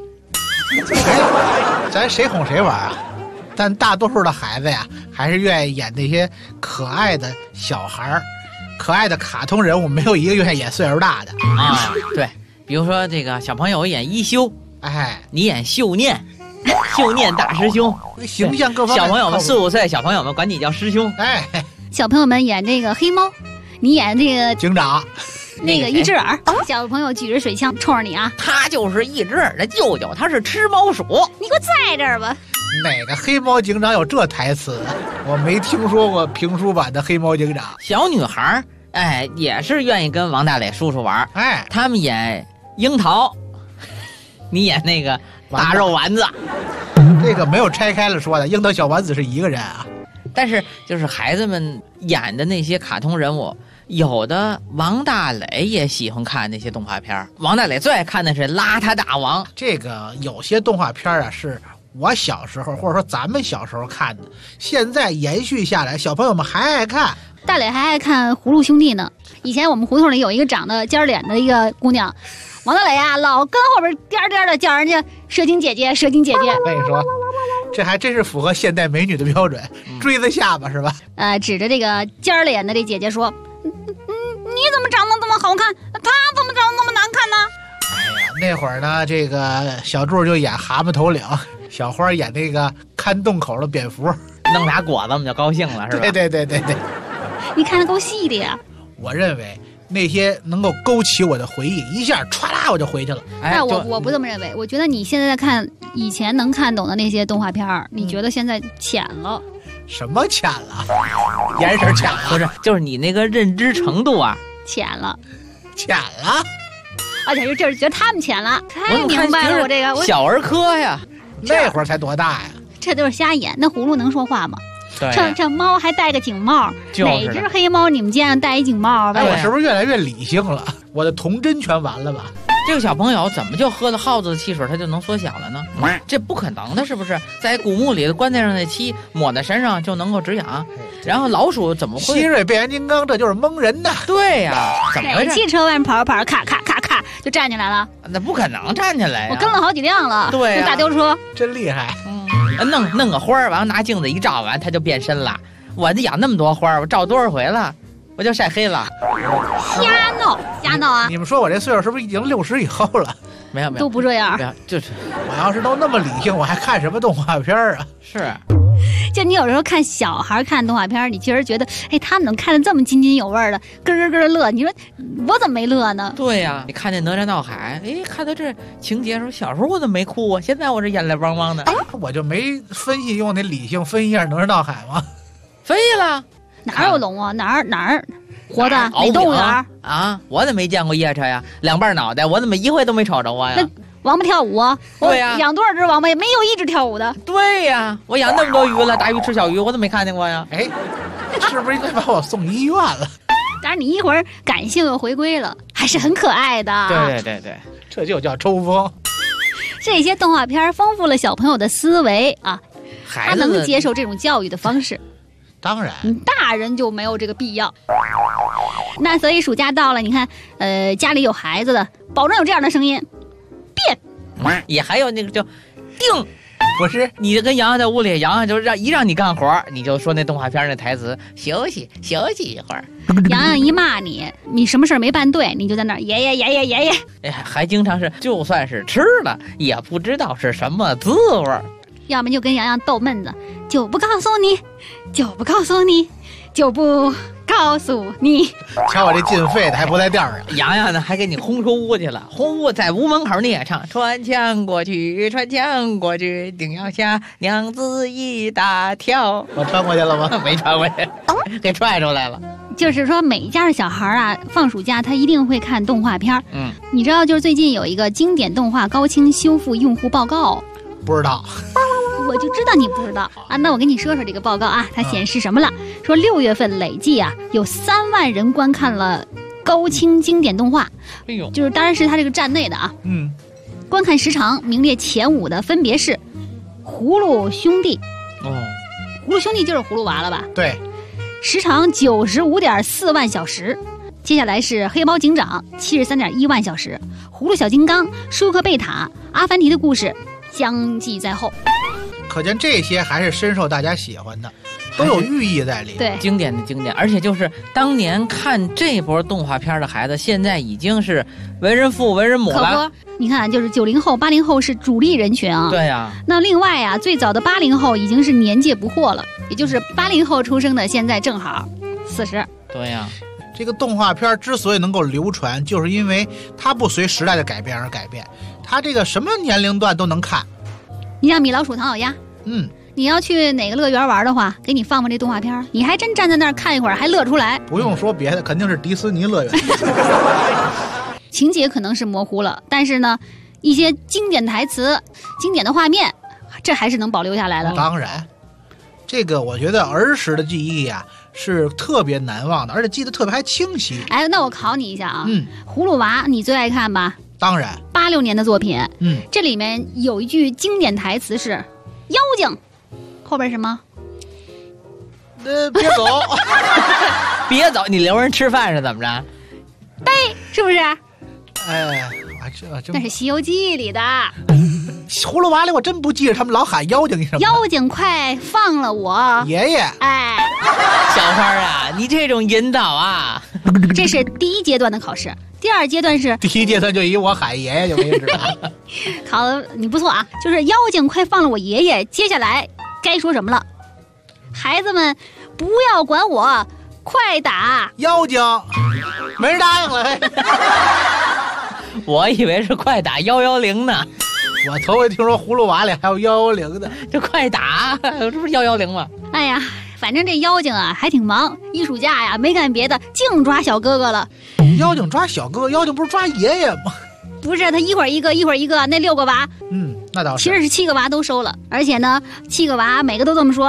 咱谁哄谁玩啊？但大多数的孩子呀，还是愿意演那些可爱的小孩可爱的卡通人物，没有一个愿意演岁数大的啊。对，比如说这个小朋友演一休，你演秀念。秀念大师兄， 形象各方面。 小朋友们4、5岁，小朋友们管你叫师兄。 小朋友们演这个黑猫，你演这个警长， 那个一只耳。小朋友举着水枪冲着你啊！ 他就是一只耳的舅舅，他是吃猫鼠。 你给我在这儿吧！ 哪个黑猫警长有这台词？我没听说过评书版的黑猫警长。 小女孩也是愿意跟王大磊叔叔玩。他们演樱桃，你演那个。大肉丸子， 这个没有拆开了说的。樱桃小丸子是一个人啊， 但是就是孩子们演的那些卡通人物，有的王大磊也喜欢看那些动画片。王大磊最爱看的是《邋遢大王》。 这个有些动画片啊，是我小时候或者说咱们小时候看的，现在延续下来，小朋友们还爱看。 大磊还爱看《葫芦兄弟》呢。以前我们胡同里有一个长得尖脸的一个姑娘。王大磊啊，老跟后边颠颠的叫人家蛇精姐姐，蛇精姐姐。 我跟你说，这还真是符合现代美女的标准，锥子下巴是吧？ 指着这个尖脸的这姐姐说：“你怎么长得这么好看？她怎么长得那么难看呢？” 那会儿呢，这个小柱就演蛤蟆头领，小花演那个看洞口的蝙蝠， 弄俩果子我们就高兴了，是吧？ 对。 你看得够细的呀。 我认为。那些能够勾起我的回忆，一下歘啦我就回去了。 那我不这么认为，我觉得你现在看以前能看懂的那些动画片，你觉得现在浅了？ 什么浅了？眼神浅了？ 不是，就是你那个认知程度啊， 浅了。而且就是觉得他们浅了，太明白了。我这个小儿科呀， 那会儿才多大呀？ 这都是瞎演。那葫芦能说话吗？ 这猫还戴个警帽，哪只黑猫你们见着戴一警帽？ 哎，我是不是越来越理性了？我的童真全完了吧？ 这个小朋友怎么就喝了耗子的汽水他就能缩小了呢？这不可能的，是不是？在古墓里棺材上的漆抹在身上就能够止痒，然后老鼠怎么会？ 希瑞变形金刚，这就是蒙人的。 对呀，怎么回事？ 汽车外面跑咔咔咔咔就站起来了。 那不可能站起来呀！ 我跟了好几辆了。 对呀， 大丢车真厉害。 弄个花儿，完了拿镜子一照，完它就变身了。我养那么多花儿，我照多少回了？我就晒黑了。 瞎闹啊！ 你们说我这岁数是不是已经60以后了？ 没有， 都不这样。 就是我要是都那么理性，我还看什么动画片啊？ 是。 就你有时候看小孩看动画片，你确实觉得，哎，他们怎么看得这么津津有味的，咯咯咯乐？你说我怎么没乐呢？ 对呀，你看见哪吒闹海，哎，看到这情节的时候，小时候我怎么没哭啊？现在我这眼泪汪汪的。 我就没分析用那理性分析一下哪吒闹海吗？ 分析了， 哪有龙啊？哪儿活的？哪动物园啊？我怎么没见过夜叉呀？2瓣脑袋，我怎么一回都没瞅着过呀？ 王八跳舞啊？ 对呀， 养多少只王八也没有一只跳舞的。 对呀，我养那么多鱼了，大鱼吃小鱼，我怎么没看见过呀？ 哎，是不是应该把我送医院了？ 但是你一会儿感性又回归了，还是很可爱的。 对， 这就叫抽风。 这些动画片丰富了小朋友的思维啊，他能接受这种教育的方式。 当然， 大人就没有这个必要。那所以暑假到了，你看，家里有孩子的，保证有这样的声音。变， 也还有那个叫定， 不是你跟洋洋在屋里，洋洋就让你干活，你就说那动画片那台词，休息一会儿。 洋洋一骂你什么事没办对，你就在那儿爷爷。 哎，还经常是就算是吃了，也不知道是什么滋味。 要么就跟洋洋逗闷子，就不告诉你，就不告诉你。瞧我这进肺的还不在调上。 洋洋呢还给你轰出屋去了，轰屋在屋门口你也唱，穿墙过去，定要吓娘子一大跳。 我穿过去了吗？ 没穿过去，给踹出来了。 就是说每家的小孩啊，放暑假他一定会看动画片。你知道就是最近有一个经典动画高清修复用户报告？ 不知道。 我就知道你不知道啊，那我跟你说说这个报告啊，它显示什么了？说6月份累计啊有3万人观看了高清经典动画，就是当然是它这个站内的啊，观看时长名列前5的分别是葫芦兄弟，葫芦兄弟就是葫芦娃了吧？ 对， 时长95.4万小时，接下来是黑猫警长73.1万小时，葫芦小金刚、舒克贝塔、阿凡提的故事相继在后。 可见这些还是深受大家喜欢的，都有寓意在里。 对， 经典的经典，而且就是当年看这波动画片的孩子，现在已经是为人父为人母了。 你看，就是90后、80后是主力人群啊。 对呀。 那另外啊，最早的80后已经是年届不惑了，也就是80后出生的，现在正好40。 对呀。 这个动画片之所以能够流传，就是因为它不随时代的改变而改变，它这个什么年龄段都能看。 你像米老鼠、唐老鸭，你要去哪个乐园玩的话，给你放这动画片，你还真站在那儿看一会儿，还乐出来。 不用说别的，肯定是迪士尼乐园。 情节可能是模糊了，但是呢，一些经典台词、经典的画面，这还是能保留下来的。 当然，这个我觉得儿时的记忆啊是特别难忘的，而且记得特别还清晰。 哎，那我考你一下啊，葫芦娃你最爱看吧？ 当然 ，86年的作品，这里面有一句经典台词是“妖精”，后边什么？ 别走， 别走，你留人吃饭是怎么着？ 对，是不是？ 哎， 那是《西游记》里的。 葫芦娃里我真不记着他们老喊妖精什么。 妖精，快放了我！ 爷爷， 哎， 小花啊，你这种引导啊， 这是第1阶段的考试。第2阶段是第1阶段就以我喊爷爷就为止了。 考的你不错啊，就是妖精快放了我爷爷。接下来该说什么了？孩子们不要管我，快打妖精！没人答应了。 我以为是快打110呢。 我头回听说葫芦娃里还有110的， 这快打，这不是110吗？ 哎呀，反正这妖精啊还挺忙，一暑假呀没干别的，净抓小哥哥了。 妖精抓小哥哥，妖精不是抓爷爷吗？ 不是，他一会儿一个，一会儿一个，那6个娃， 那倒是， 其实是7个娃都收了，而且呢，7个娃每个都这么说，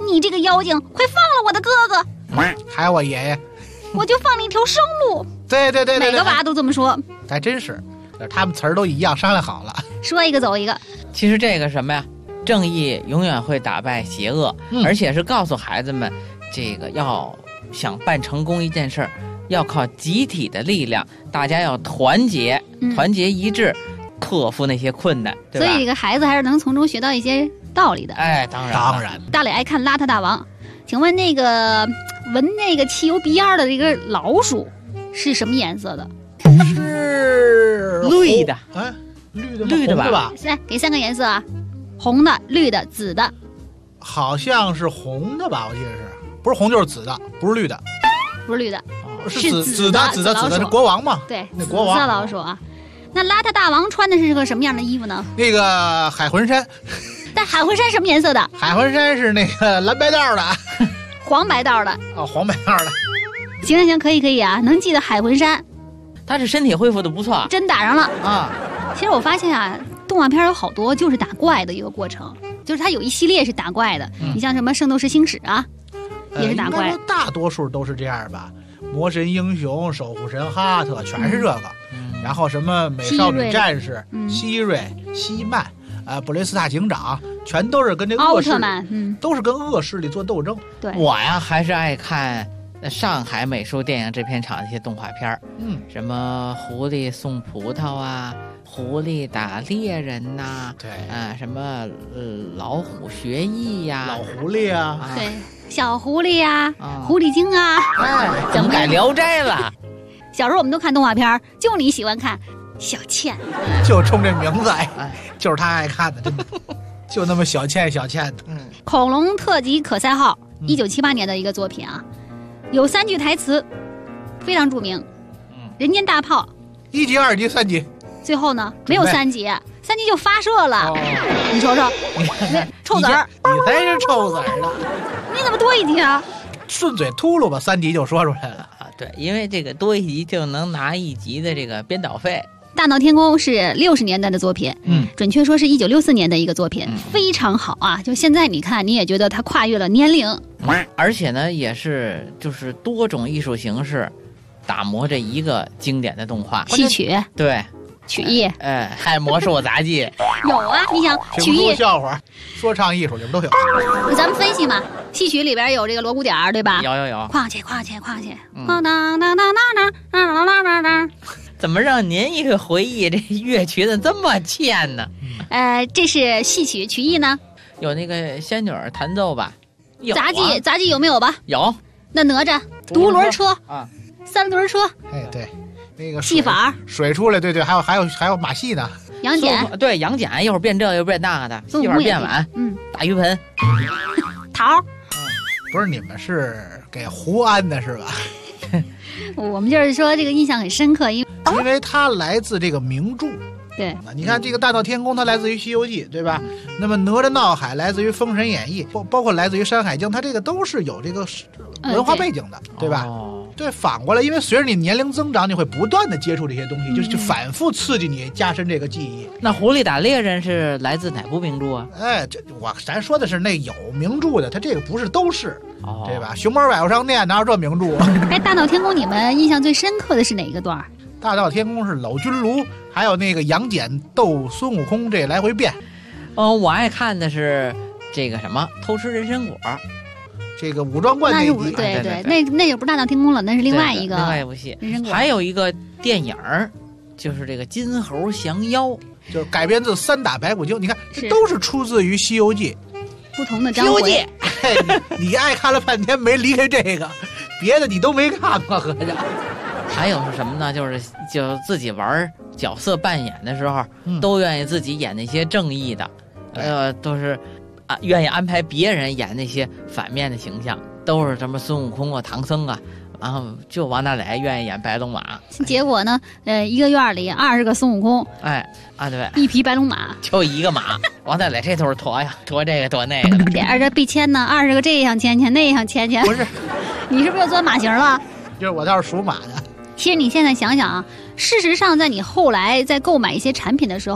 你这个妖精，快放了我的哥哥！ 还有我爷爷， 我就放你一条生路。 对， 每个娃都这么说， 还真是，他们词儿都一样，商量好了， 说一个走一个。 其实这个什么呀，正义永远会打败邪恶，而且是告诉孩子们，这个要想办成功一件事儿，要靠集体的力量，大家要团结，团结一致，克服那些困难，对吧？ 所以这个孩子还是能从中学到一些道理的。 哎，当然。 大磊爱看邋遢大王，请问那个闻那个汽油鼻烟的这个老鼠是什么颜色的？ 是绿的。 哎， 绿的吧？ 来，给3个颜色啊，红的、绿的、紫的。 好像是红的吧？我记得是，不是红就是紫的，不是绿的。 不是绿的， 是紫的是国王嘛？ 对， 那国王。 紫色老鼠啊。那邋遢大王穿的是个什么样的衣服呢？ 那个海魂衫。 但海魂衫什么颜色的？ 海魂衫是那个蓝白道的， 黄白道的。 哦，黄白道的。 行，可以啊，能记得海魂衫。 他这身体恢复的不错， 真打上了啊！ 其实我发现啊，动画片有好多就是打怪的一个过程，就是它有一系列是打怪的。你像什么《圣斗士星矢》啊，也是打怪。 应该大多数都是这样吧？魔神英雄、守护神哈特全是这个，然后什么美少女战士、希瑞、希曼。布雷斯塔警长全都是跟这奥特曼， 都是跟恶势力做斗争。 对， 我呀还是爱看上海美术电影制片厂的一些动画片，什么狐狸送葡萄啊，狐狸打猎人呐， 对什么老虎学艺呀， 老狐狸啊， 对，小狐狸呀，狐狸精啊， 怎么改聊斋了？ 小时候我们都看动画片，就你喜欢看小倩， 就冲这名字就是他爱看的，真的，就那么小倩的。 恐龙特级可赛号，1978年的一个作品啊，有3句台词，非常著名。人间大炮 ，1级、2级、3级， 最后呢没有3级，3级就发射了。你瞅瞅，臭子儿， 你才是臭子儿呢！ 你怎么多1级啊？ 顺嘴秃噜吧，3级就说出来了啊。对，因为这个多1级就能拿1级的这个编导费。 大闹天宫是60年代的作品，准确说是1964年的一个作品，非常好啊！就现在你看，你也觉得它跨越了年龄， 而且呢，也是就是多种艺术形式打磨这一个经典的动画。 戏曲， 对， 曲艺， 还魔术杂技有啊！你想曲艺、 笑话、说唱艺术里面都有。 咱们分析嘛，戏曲里边有这个锣鼓点儿，对吧？ 有。 哐切，当当当当当当。 怎么让您一个回忆这乐曲的这么欠呢？ 这是戏曲，曲艺呢？ 有那个仙女弹奏吧？有杂技有没有吧？ 有。 那哪吒、独轮车啊，3轮车。 对，那个戏法水出来，对，还有马戏呢。 杨戬， 对，杨戬一会儿变这个又变那个的，戏法变碗，打鱼盆， 桃。 不是你们是给胡安的是吧？ 我们就是说这个印象很深刻，因为它来自这个名著。 对， 你看这个大闹天宫，它来自于西游记，对吧？那么哪吒闹海来自于封神演义，包括来自于山海经，它这个都是有这个文化背景的，对吧？对，反过来，因为随着你年龄增长，你会不断的接触这些东西，就反复刺激你，加深这个记忆。 那狐狸打猎人是来自哪部名著啊？ 咱说的是那有名著的，它这个不是都是，对吧？熊猫百货商店哪有这名著？ 大闹天宫你们印象最深刻的是哪个段？ 大闹天宫是老君炉，还有那个杨戬斗孙悟空这来回变。 我爱看的是这个什么偷吃人参果。 这个武装观那集， 对，那就不是大闹天宫了，那是另外一部戏。还有一个电影，就是这个金猴降妖， 就是改编自《3打白骨精》。你看，这都是出自于《西游记》， 不同的章回。 西游记， 你爱看了半天没离开这个，别的你都没看过，合着。 还有是什么呢？就自己玩角色扮演的时候，都愿意自己演那些正义的，都是。愿意安排别人演那些反面的形象，都是什么孙悟空啊、唐僧啊，然后就王大雷愿意演白龙马。 结果呢，一个院里20个孙悟空， 对， 一匹白龙马， 就一个马。王大雷这头是驮呀，驮这个驮那个。 这备签呢，20个这样签那样签。 不是， 你是不是又钻马型了？ 就是我倒是属马的。 其实你现在想想啊，事实上在你后来在购买一些产品的时候，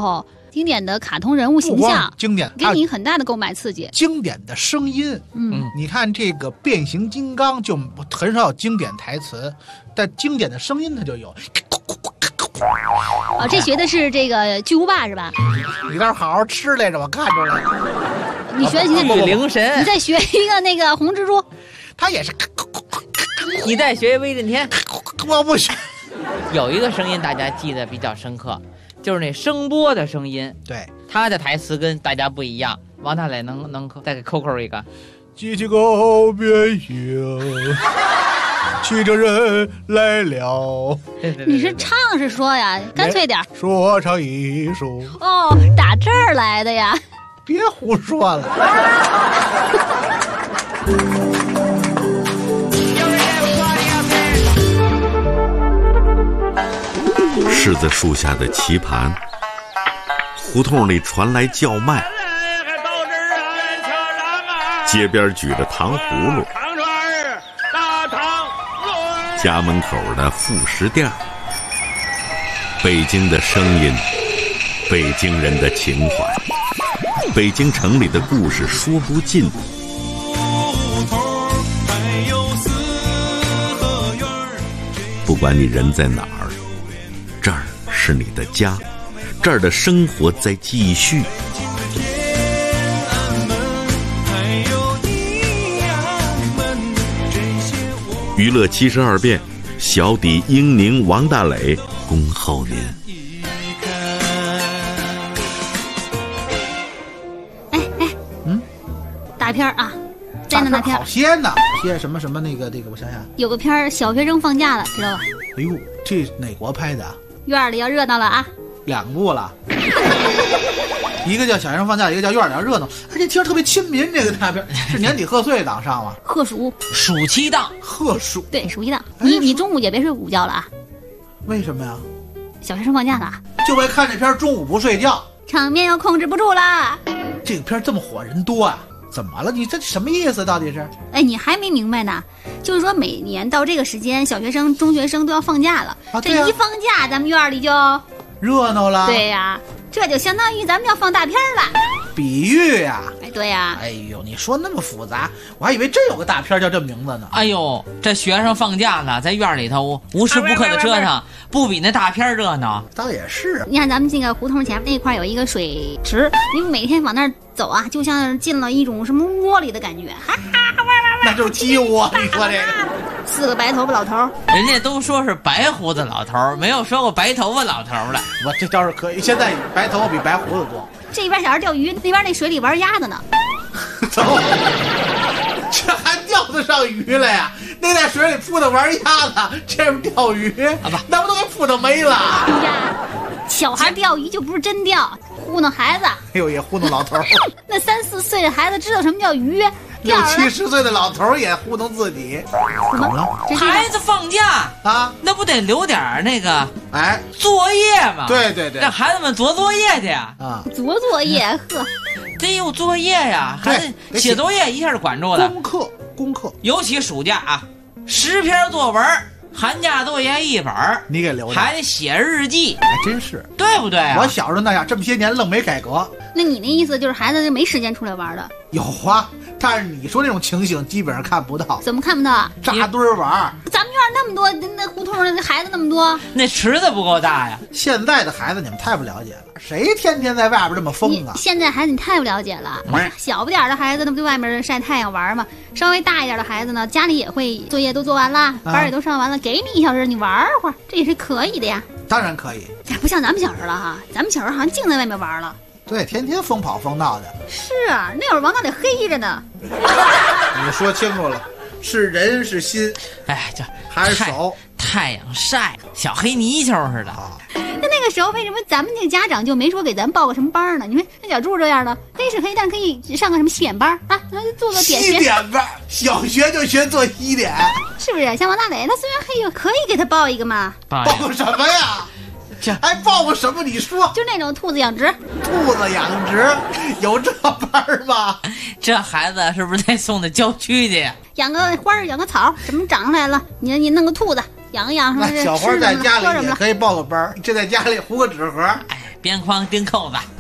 经典的卡通人物形象， 经典， 给你很大的购买刺激。 经典的声音，你看这个变形金刚就很少有经典台词，但经典的声音它就有。 哦，这学的是这个巨无霸是吧？ 你倒是好好吃来着，我看出来。 你学的巨灵神， 你再学一个那个红蜘蛛， 他也是。 你再学威震天， 我不学。 有一个声音大家记得比较深刻，就是那声波的声音。 对， 他的台词跟大家不一样。王大磊能再给扣一个？ 叽叽高变形，骑着人来了。 你是唱是说呀？干脆点。 说唱艺术。 哦，打这儿来的呀？ 别胡说了。 柿子树下的棋盘，胡同里传来叫卖，街边举着糖葫芦，家门口的副食店，北京的声音，北京人的情怀，北京城里的故事说不尽。不管你人在哪儿，这儿是你的家，这儿的生活在继续。娱乐72变，小底英宁、王大磊恭候您。 大片啊，在那片好些呢，些什么什么那个，我想想， 有个片儿小学生放假了，知道吧？ 哎呦，这哪国拍的？ 院里要热闹了啊 ！2部了，一个叫小学生放假，一个叫院里要热闹，而且听着特别亲民。这个大片是年底贺岁档上吗？ 贺暑期档， 贺暑对暑期档。你中午也别睡午觉了啊！ 为什么呀？ 小学生放假了， 就为看这片中午不睡觉， 场面要控制不住了。 这个片这么火，人多啊！怎么了？你这什么意思？到底是？ 哎，你还没明白呢？就是说每年到这个时间，小学生、中学生都要放假了。这一放假，咱们院里就热闹了。 对呀，这就相当于咱们要放大片了。 比喻呀！ 哎，对呀。 哎呦，你说那么复杂，我还以为真有个大片叫这名字呢。 哎呦，这学生放假了，在院里头无时不刻的折腾，不比那大片热闹。 倒也是。 你看咱们这个胡同前那块有一个水池，你每天往那儿走啊，就像进了一种什么窝里的感觉，哈哈， 那就是鸡窝。你说这个 ，4个白头发老头， 人家都说是白胡子老头，没有说过白头发老头的。 我这倒是可以，现在白头发比白胡子多。 这边小孩钓鱼，那边那水里玩鸭子呢。 走，这还钓得上鱼了呀？那在水里扑腾玩鸭子，这不钓鱼？那不都给扑腾没了？ 哎呀，小孩钓鱼就不是真钓，糊弄孩子。 哎呦，也糊弄老头。 那3、4岁的孩子知道什么叫鱼 ？6、70岁的老头也糊弄自己。 怎么了？ 孩子放假啊， 那不得留点那个作业吗？ 对对对， 让孩子们做作业去呀！ 啊， 做作业呵， 得有作业呀，孩子写作业一下就管住了。 功课， 尤其暑假啊，10篇作文。寒假作业1本， 你给留着， 还得写日记， 还真是， 对不对啊？ 我小时候那样，这么些年愣没改革。 那你那意思就是孩子没时间出来玩的？ 有啊，但是你说那种情形基本上看不到。 怎么看不到？ 扎堆玩。 咱们院那么多，那胡同的孩子那么多， 那池子不够大呀。 现在的孩子你们太不了解了，谁天天在外边这么疯啊？ 现在孩子你太不了解了。小不点的孩子那不在外面晒太阳玩嘛？稍微大一点的孩子呢，家里也会作业都做完了，班也都上完了，给你1小时你玩会儿，这也是可以的呀。 当然可以。 不像咱们小时候了哈，咱们小时候好像净在外面玩了。 对，天天疯跑疯闹的。 是啊，那会儿王大得黑着呢。 你说清楚了，是人是心， 哎，这还是手？ 太阳晒，小黑泥鳅似的。 那个时候为什么咱们这个家长就没说给咱报个什么班呢？你说那小柱这样的，黑是黑，但可以上个什么西点班啊，那就做个点西点班，小学就学做西点， 是不是？像王大磊，那虽然黑，可以给他报一个嘛？ 报什么呀？还报个什么？你说， 就那种兔子养殖。 兔子养殖有这班吗？ 这孩子是不是得送到郊区去呀？ 养个花，养个草，什么长出来了，你弄个兔子养养。 那小花在家里也可以报个班，这在家里糊个纸盒， 边框钉扣子，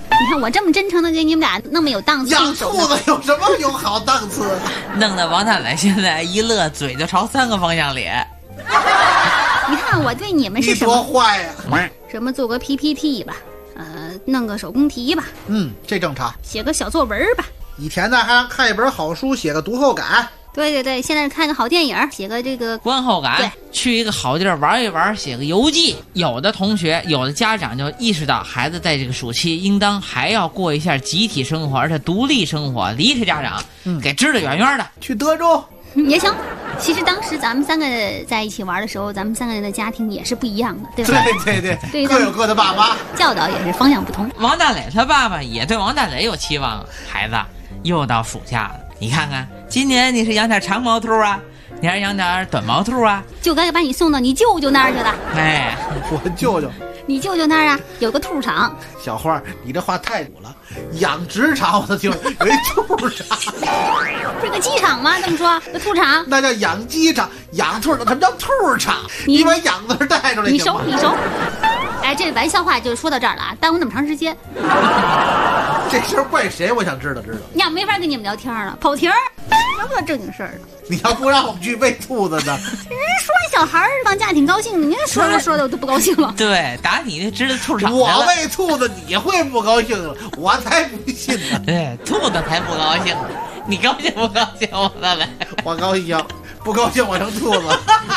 你看我这么真诚的给你们俩那么有档次， 养兔子有什么有好档次？ 弄得王大磊现在一乐，嘴就朝3个方向咧。 你看我对你们是什么？ 你多坏呀！ 什么做个 PPT 吧，弄个手工题吧， 这正常。 写个小作文吧。 以前呢还让看一本好书，写个读后感。 对，现在看个好电影，写个这个观后感。 对， 去一个好地儿玩一玩，写个游记。有的同学，有的家长就意识到孩子在这个暑期应当还要过一下集体生活，而且独立生活，离开家长，给支得远远的。 去德州也行。其实当时咱们3个在一起玩的时候，咱们3个人的家庭也是不一样的，对吧？ 对，各有各的爸妈， 教导也是方向不同。 王大磊他爸爸也对王大磊有期望，孩子又到暑假了，你看看今年你是养点长毛兔啊，你还是养点短毛兔啊？ 就该把你送到你舅舅那儿去了。 哎， 我舅舅， 你舅舅那儿啊有个兔场。 小花，你这话太土了。养殖场我都听有一兔场， 是个鸡场吗？这么说，个兔场那叫养鸡场，养兔的什么叫兔场？你把养字带出来。 你熟。哎，这玩笑话就说到这儿了啊，耽误那么长时间。 这事儿怪谁？我想知道。 呀，没法跟你们聊天了，跑题儿，什么正经事儿呢？ 你要不让我们去喂兔子呢？ 人说小孩儿放假挺高兴的，您说的我都不高兴了。 对，打你就知道兔场。 我喂兔子你会不高兴了？我才不信呢。 对，兔子才不高兴，你高兴不高兴？我大磊， 我高兴，不高兴我成兔子。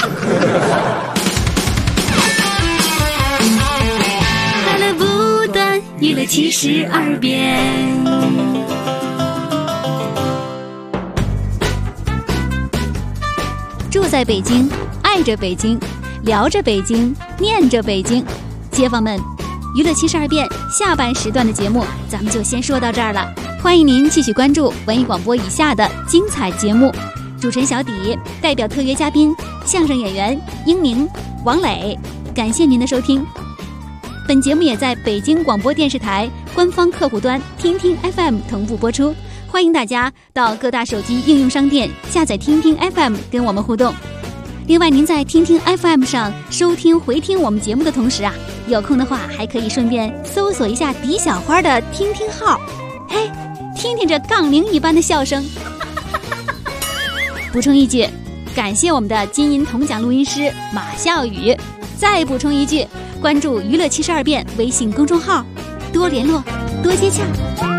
快乐不断，娱乐72变。 住在北京，爱着北京，聊着北京，念着北京。街坊们，娱乐72变下半时段的节目咱们就先说到这儿了，欢迎您继续关注文艺广播以下的精彩节目。主持人小迪代表特约嘉宾相声演员英宁、王磊，感谢您的收听。本节目也在北京广播电视台官方客户端听听 FM 同步播出，欢迎大家到各大手机应用商店下载听听 FM 跟我们互动。另外，您在听听 FM 上收听回听我们节目的同时啊，有空的话还可以顺便搜索一下迪小花的听听号，嘿，听听这杠铃一般的笑声。补充一句，感谢我们的金银铜奖录音师马笑宇。再补充一句，关注娱乐72变微信公众号，多联络，多接洽。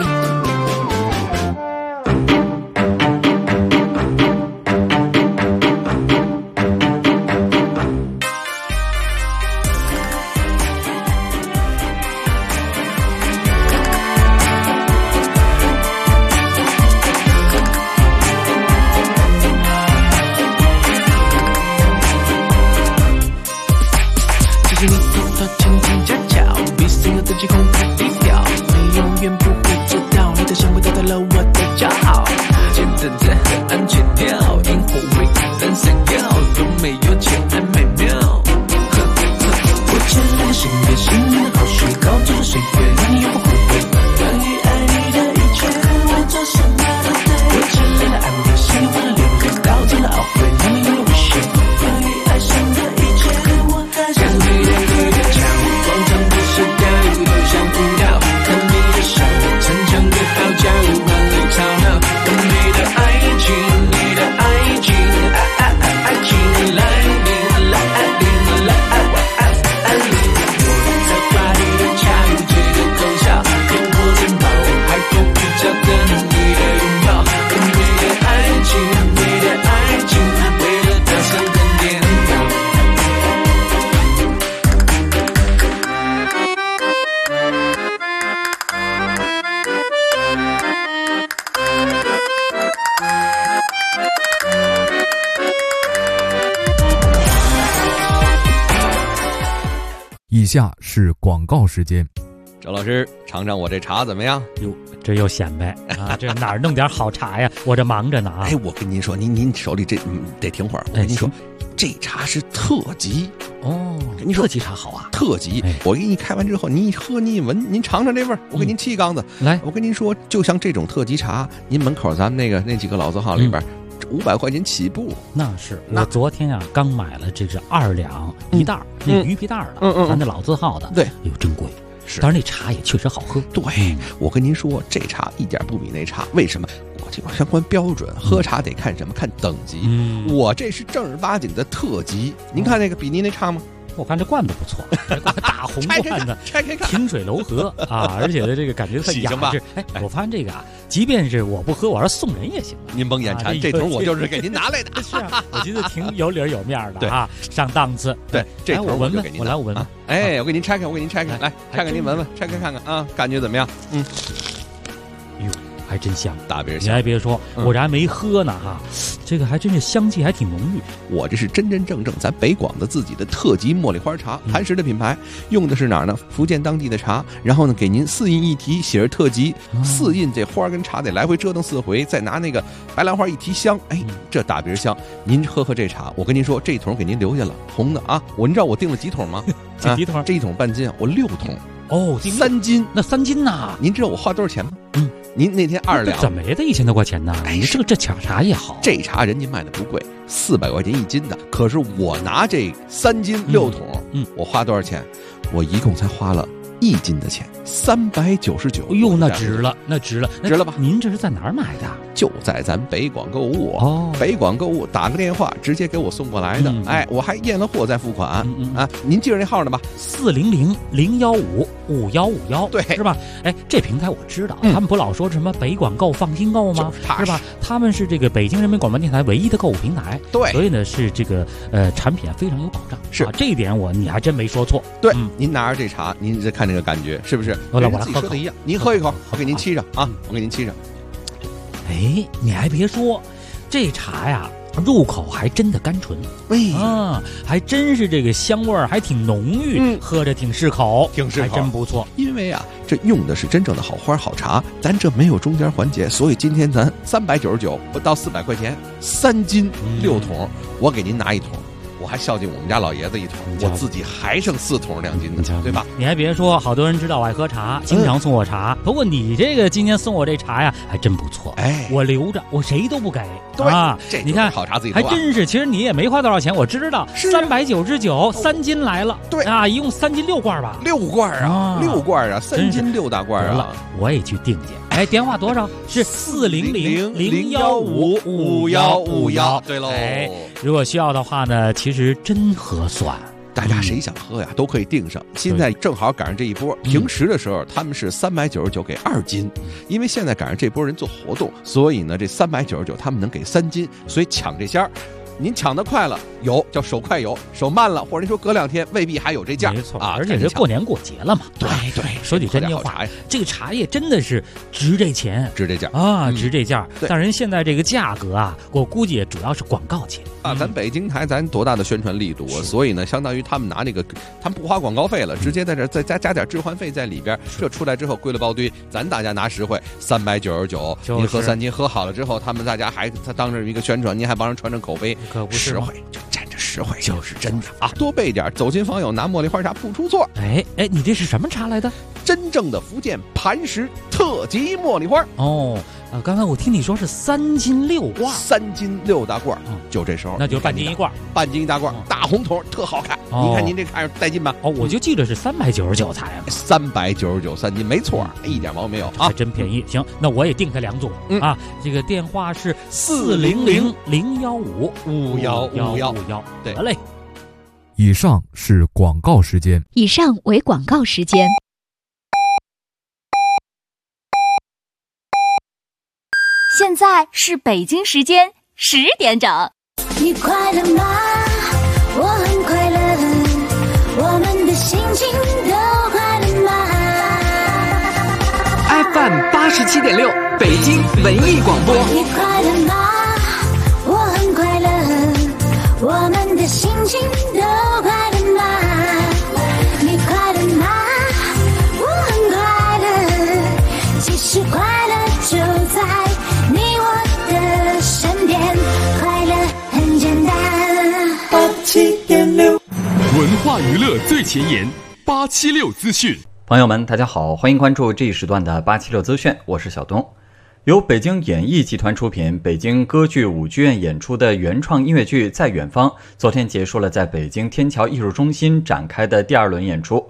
以下是广告时间。 周老师，尝尝我这茶怎么样？ 哟，这又显摆啊！这哪儿弄点好茶呀？我这忙着呢啊！ 哎，我跟您说，您手里这得停会儿。我跟您说，这茶是特级哦。 您说特级茶好啊， 特级。我给你开完之后，您一喝，您一闻，您尝尝这味儿。我给您沏一缸子。 来， 我跟您说，就像这种特级茶，您门口咱们那几个老字号里边。500块钱起步， 那是我昨天啊刚买了，这是2两一袋那鱼皮袋的，咱那老字号的， 对， 哟真贵是， 当然那茶也确实好喝。 对，我跟您说，这茶一点不比那差，为什么？我这个相关标准，喝茶得看什么？看等级。我这是正儿八经的特级。您看那个比您那差吗？ 我看这罐子不错，大红罐子， 拆开看， 清水楼河啊，而且的这个感觉特雅致。哎，我发现这个啊，即便是我不喝，我要送人也行。 您甭眼馋，这桶我就是给您拿来的。 是啊，我觉得挺有理有面的啊，上档次。 对，这桶我闻闻， 我闻闻。 哎，我给您拆开，来，拆开您闻闻，拆开看看啊，感觉怎么样？ 哟，还真香， 大别香。 你还别说，我这还没喝呢哈，这个还真是香气还挺浓郁。 我这是真正咱北广的自己的特级茉莉花茶，磐石的品牌，用的是哪儿呢？福建当地的茶，然后呢给您4印一提，写着特级，4印这花跟茶得来回折腾4回，再拿那个白兰花一提香，哎，这大别香。您喝这茶，我跟您说，这桶给您留下了，红的啊。您知道我订了几桶吗？ 几桶？ 这一桶半斤，我6桶。 哦 ，3斤， 那3斤呐？ 您知道我花多少钱吗？您那天2两， 怎么也得1000多块钱呢？你这茶也好， 这茶人家卖的不贵，400块钱1斤的。可是我拿这3斤6桶，我花多少钱？我一共才花了1斤的钱，399。 哎呦，那值了，值了吧？您这是在哪儿买的？ 就在咱北广购物北广购物打个电话直接给我送过来的。哎，我还验了货再付款啊。您记着那号呢吧 ？400-015-5151，对，是吧？哎，这平台我知道，他们不老说什么北广购放心购吗？是吧？他们是这个北京人民广播电台唯一的购物平台， 对， 所以呢是这个产品非常有保障。 是这一点你还真没说错。 对，您拿着这茶，您再看这个感觉是不是？ 我来自己说的一样，您喝一口，我给您沏上啊，我给您沏上。 哎，你还别说，这茶呀，入口还真的甘醇，还真是这个香味儿还挺浓郁，喝着挺适口，还真不错。 因为啊，这用的是真正的好花好茶，咱这没有中间环节，所以今天咱399不到400块钱，3斤6桶，我给您拿一桶。我还孝敬我们家老爷子一桶，我自己还剩4桶2斤的，对吧？ 你还别说，好多人知道我爱喝茶，经常送我茶。不过你这个今天送我这茶呀，还真不错。哎，我留着，我谁都不给。 对啊，你看好茶自己还真是。其实你也没花多少钱，我知道，399，3斤来了。 对啊，一共3斤6罐吧 ？6罐啊，6罐啊，3斤6大罐啊！ 我也去订去。哎，电话多少？是400-015-5151。 对喽。 哎，如果需要的话呢，其实真合算。 大家谁想喝呀，都可以订上。现在正好赶上这一波，平时的时候他们是399给2斤，因为现在赶上这波人做活动，所以呢这399他们能给3斤，所以抢这仙儿。您抢得快了，有叫手快有，手慢了，或者您说隔2天未必还有这价。 没错啊， 而且是过年过节了嘛。 对， 说句真话，这个茶叶真的是值这钱， 值这价啊，值这价。但人现在这个价格啊，我估计也主要是广告钱啊。咱北京台咱多大的宣传力度啊，所以呢，相当于他们拿这个，他们不花广告费了，直接在这再加点置换费在里边，这出来之后归了包堆，咱大家拿实惠，399，您喝3斤，喝好了之后，他们大家还当着一个宣传，您还帮人传承口碑， 可不是实惠。就沾着实惠就是真的啊！多备点，走亲访友拿茉莉花茶不出错。 哎，你这是什么茶来的？ 真正的福建磐石特级茉莉花。 哦，刚才我听你说是3斤6罐 ，3斤6大罐，就这时候， 那就是半斤一罐， 半斤一大罐，大红桶，特好看。你看您这看着带劲吧？ 我就记得是399才 399 3斤，没错，一点毛病没有啊， 还真便宜。行，那我也订它2组啊。这个电话是400-015-5151。 对， 好嘞。 以上是广告时间。 以上为广告时间。 现在是北京时间10点整。 你快乐吗？我很快乐，我们的心情都快乐吗 ？FM 87.6，北京文艺广播。 你快乐吗？我很快乐，我们的心情都快乐吗？你快乐吗？我很快乐，其实快乐就在你我的身边，快乐很简单。 87.6，文化娱乐最前沿，876资讯。 朋友们，大家好，欢迎关注这一时段的876资讯，我是小东。由北京演艺集团出品，北京歌剧舞剧院演出的原创音乐剧《在远方》，昨天结束了在北京天桥艺术中心展开的第2轮演出。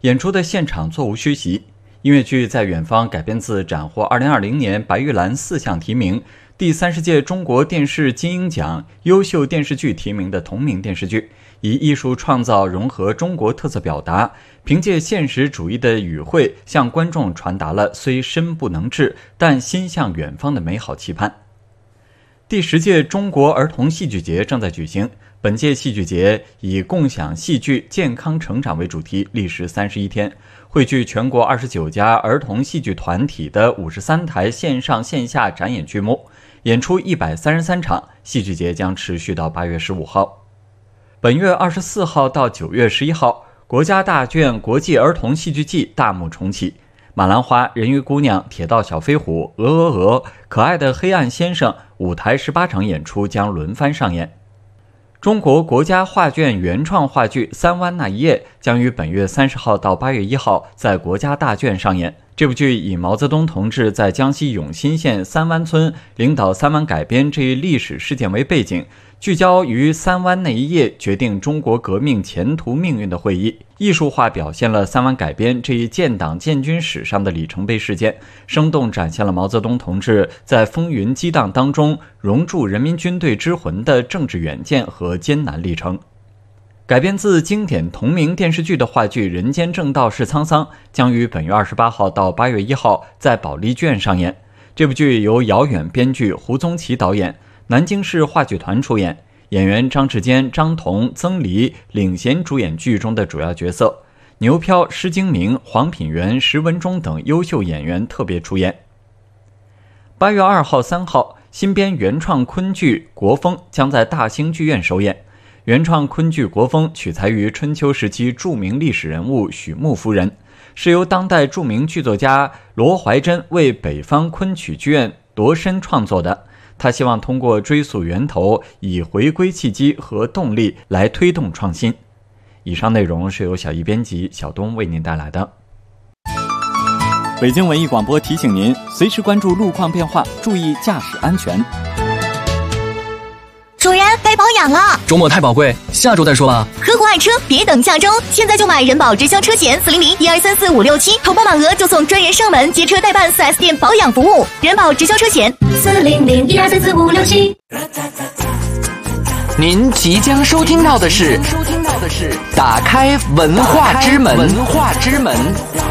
演出的现场座无虚席。音乐剧《在远方》改编自斩获2020年白玉兰4项提名、第30届中国电视金鹰奖优秀电视剧提名的同名电视剧，以艺术创造融合中国特色表达，凭借现实主义的语汇向观众传达了虽身不能至但心向远方的美好期盼。第10届中国儿童戏剧节正在举行，本届戏剧节以共享戏剧健康成长为主题，历时31天，汇聚全国29家儿童戏剧团体的53台线上线下展演剧目，演出133场。戏剧节将持续到8月15号。本月24号到9月11号，国家大剧国际儿童戏剧季大幕重启，马兰花、人鱼姑娘、铁道小飞虎、鹅鹅鹅、可爱的黑暗先生舞台18场演出将轮番上演。中国国家画卷原创话剧《三湾那一夜》将于本月30号到8月1号在国家大剧院上演。这部剧以毛泽东同志在江西永新县三湾村领导三湾改编这一历史事件为背景，聚焦于三湾那一夜决定中国革命前途命运的会议，艺术化表现了三湾改编这一建党建军史上的里程碑事件，生动展现了毛泽东同志在风云激荡当中熔铸人民军队之魂的政治远见和艰难历程。改编自经典同名电视剧的话剧《人间正道是沧桑》将于本月28号到8月1号在保利剧院上演。这部剧由姚远编剧，胡宗奇导演，南京市话剧团出演，演员张志坚、张彤、曾黎领衔主演剧中的主要角色，牛飘、施京明、黄品源、石文忠等优秀演员特别出演。8月2号、3号，新编原创昆剧《国风》将在大兴剧院首演。原创昆剧《国风》取材于春秋时期著名历史人物许穆夫人，是由当代著名剧作家罗怀珍为北方昆曲剧院度身创作的。他希望通过追溯源头，以回归契机和动力来推动创新。以上内容是由小易编辑，小东为您带来的。 北京文艺广播提醒您，随时关注路况变化，注意驾驶安全。 主人，该保养了。 周末太宝贵，下周再说吧。 合伙爱车，别等下周，现在就买人保直销车险400-1234-567，投保满额就送专人上门接车代办 4S 店保养服务。人保直销车险400-1234-567。 您即将收听到的是打开文化之门。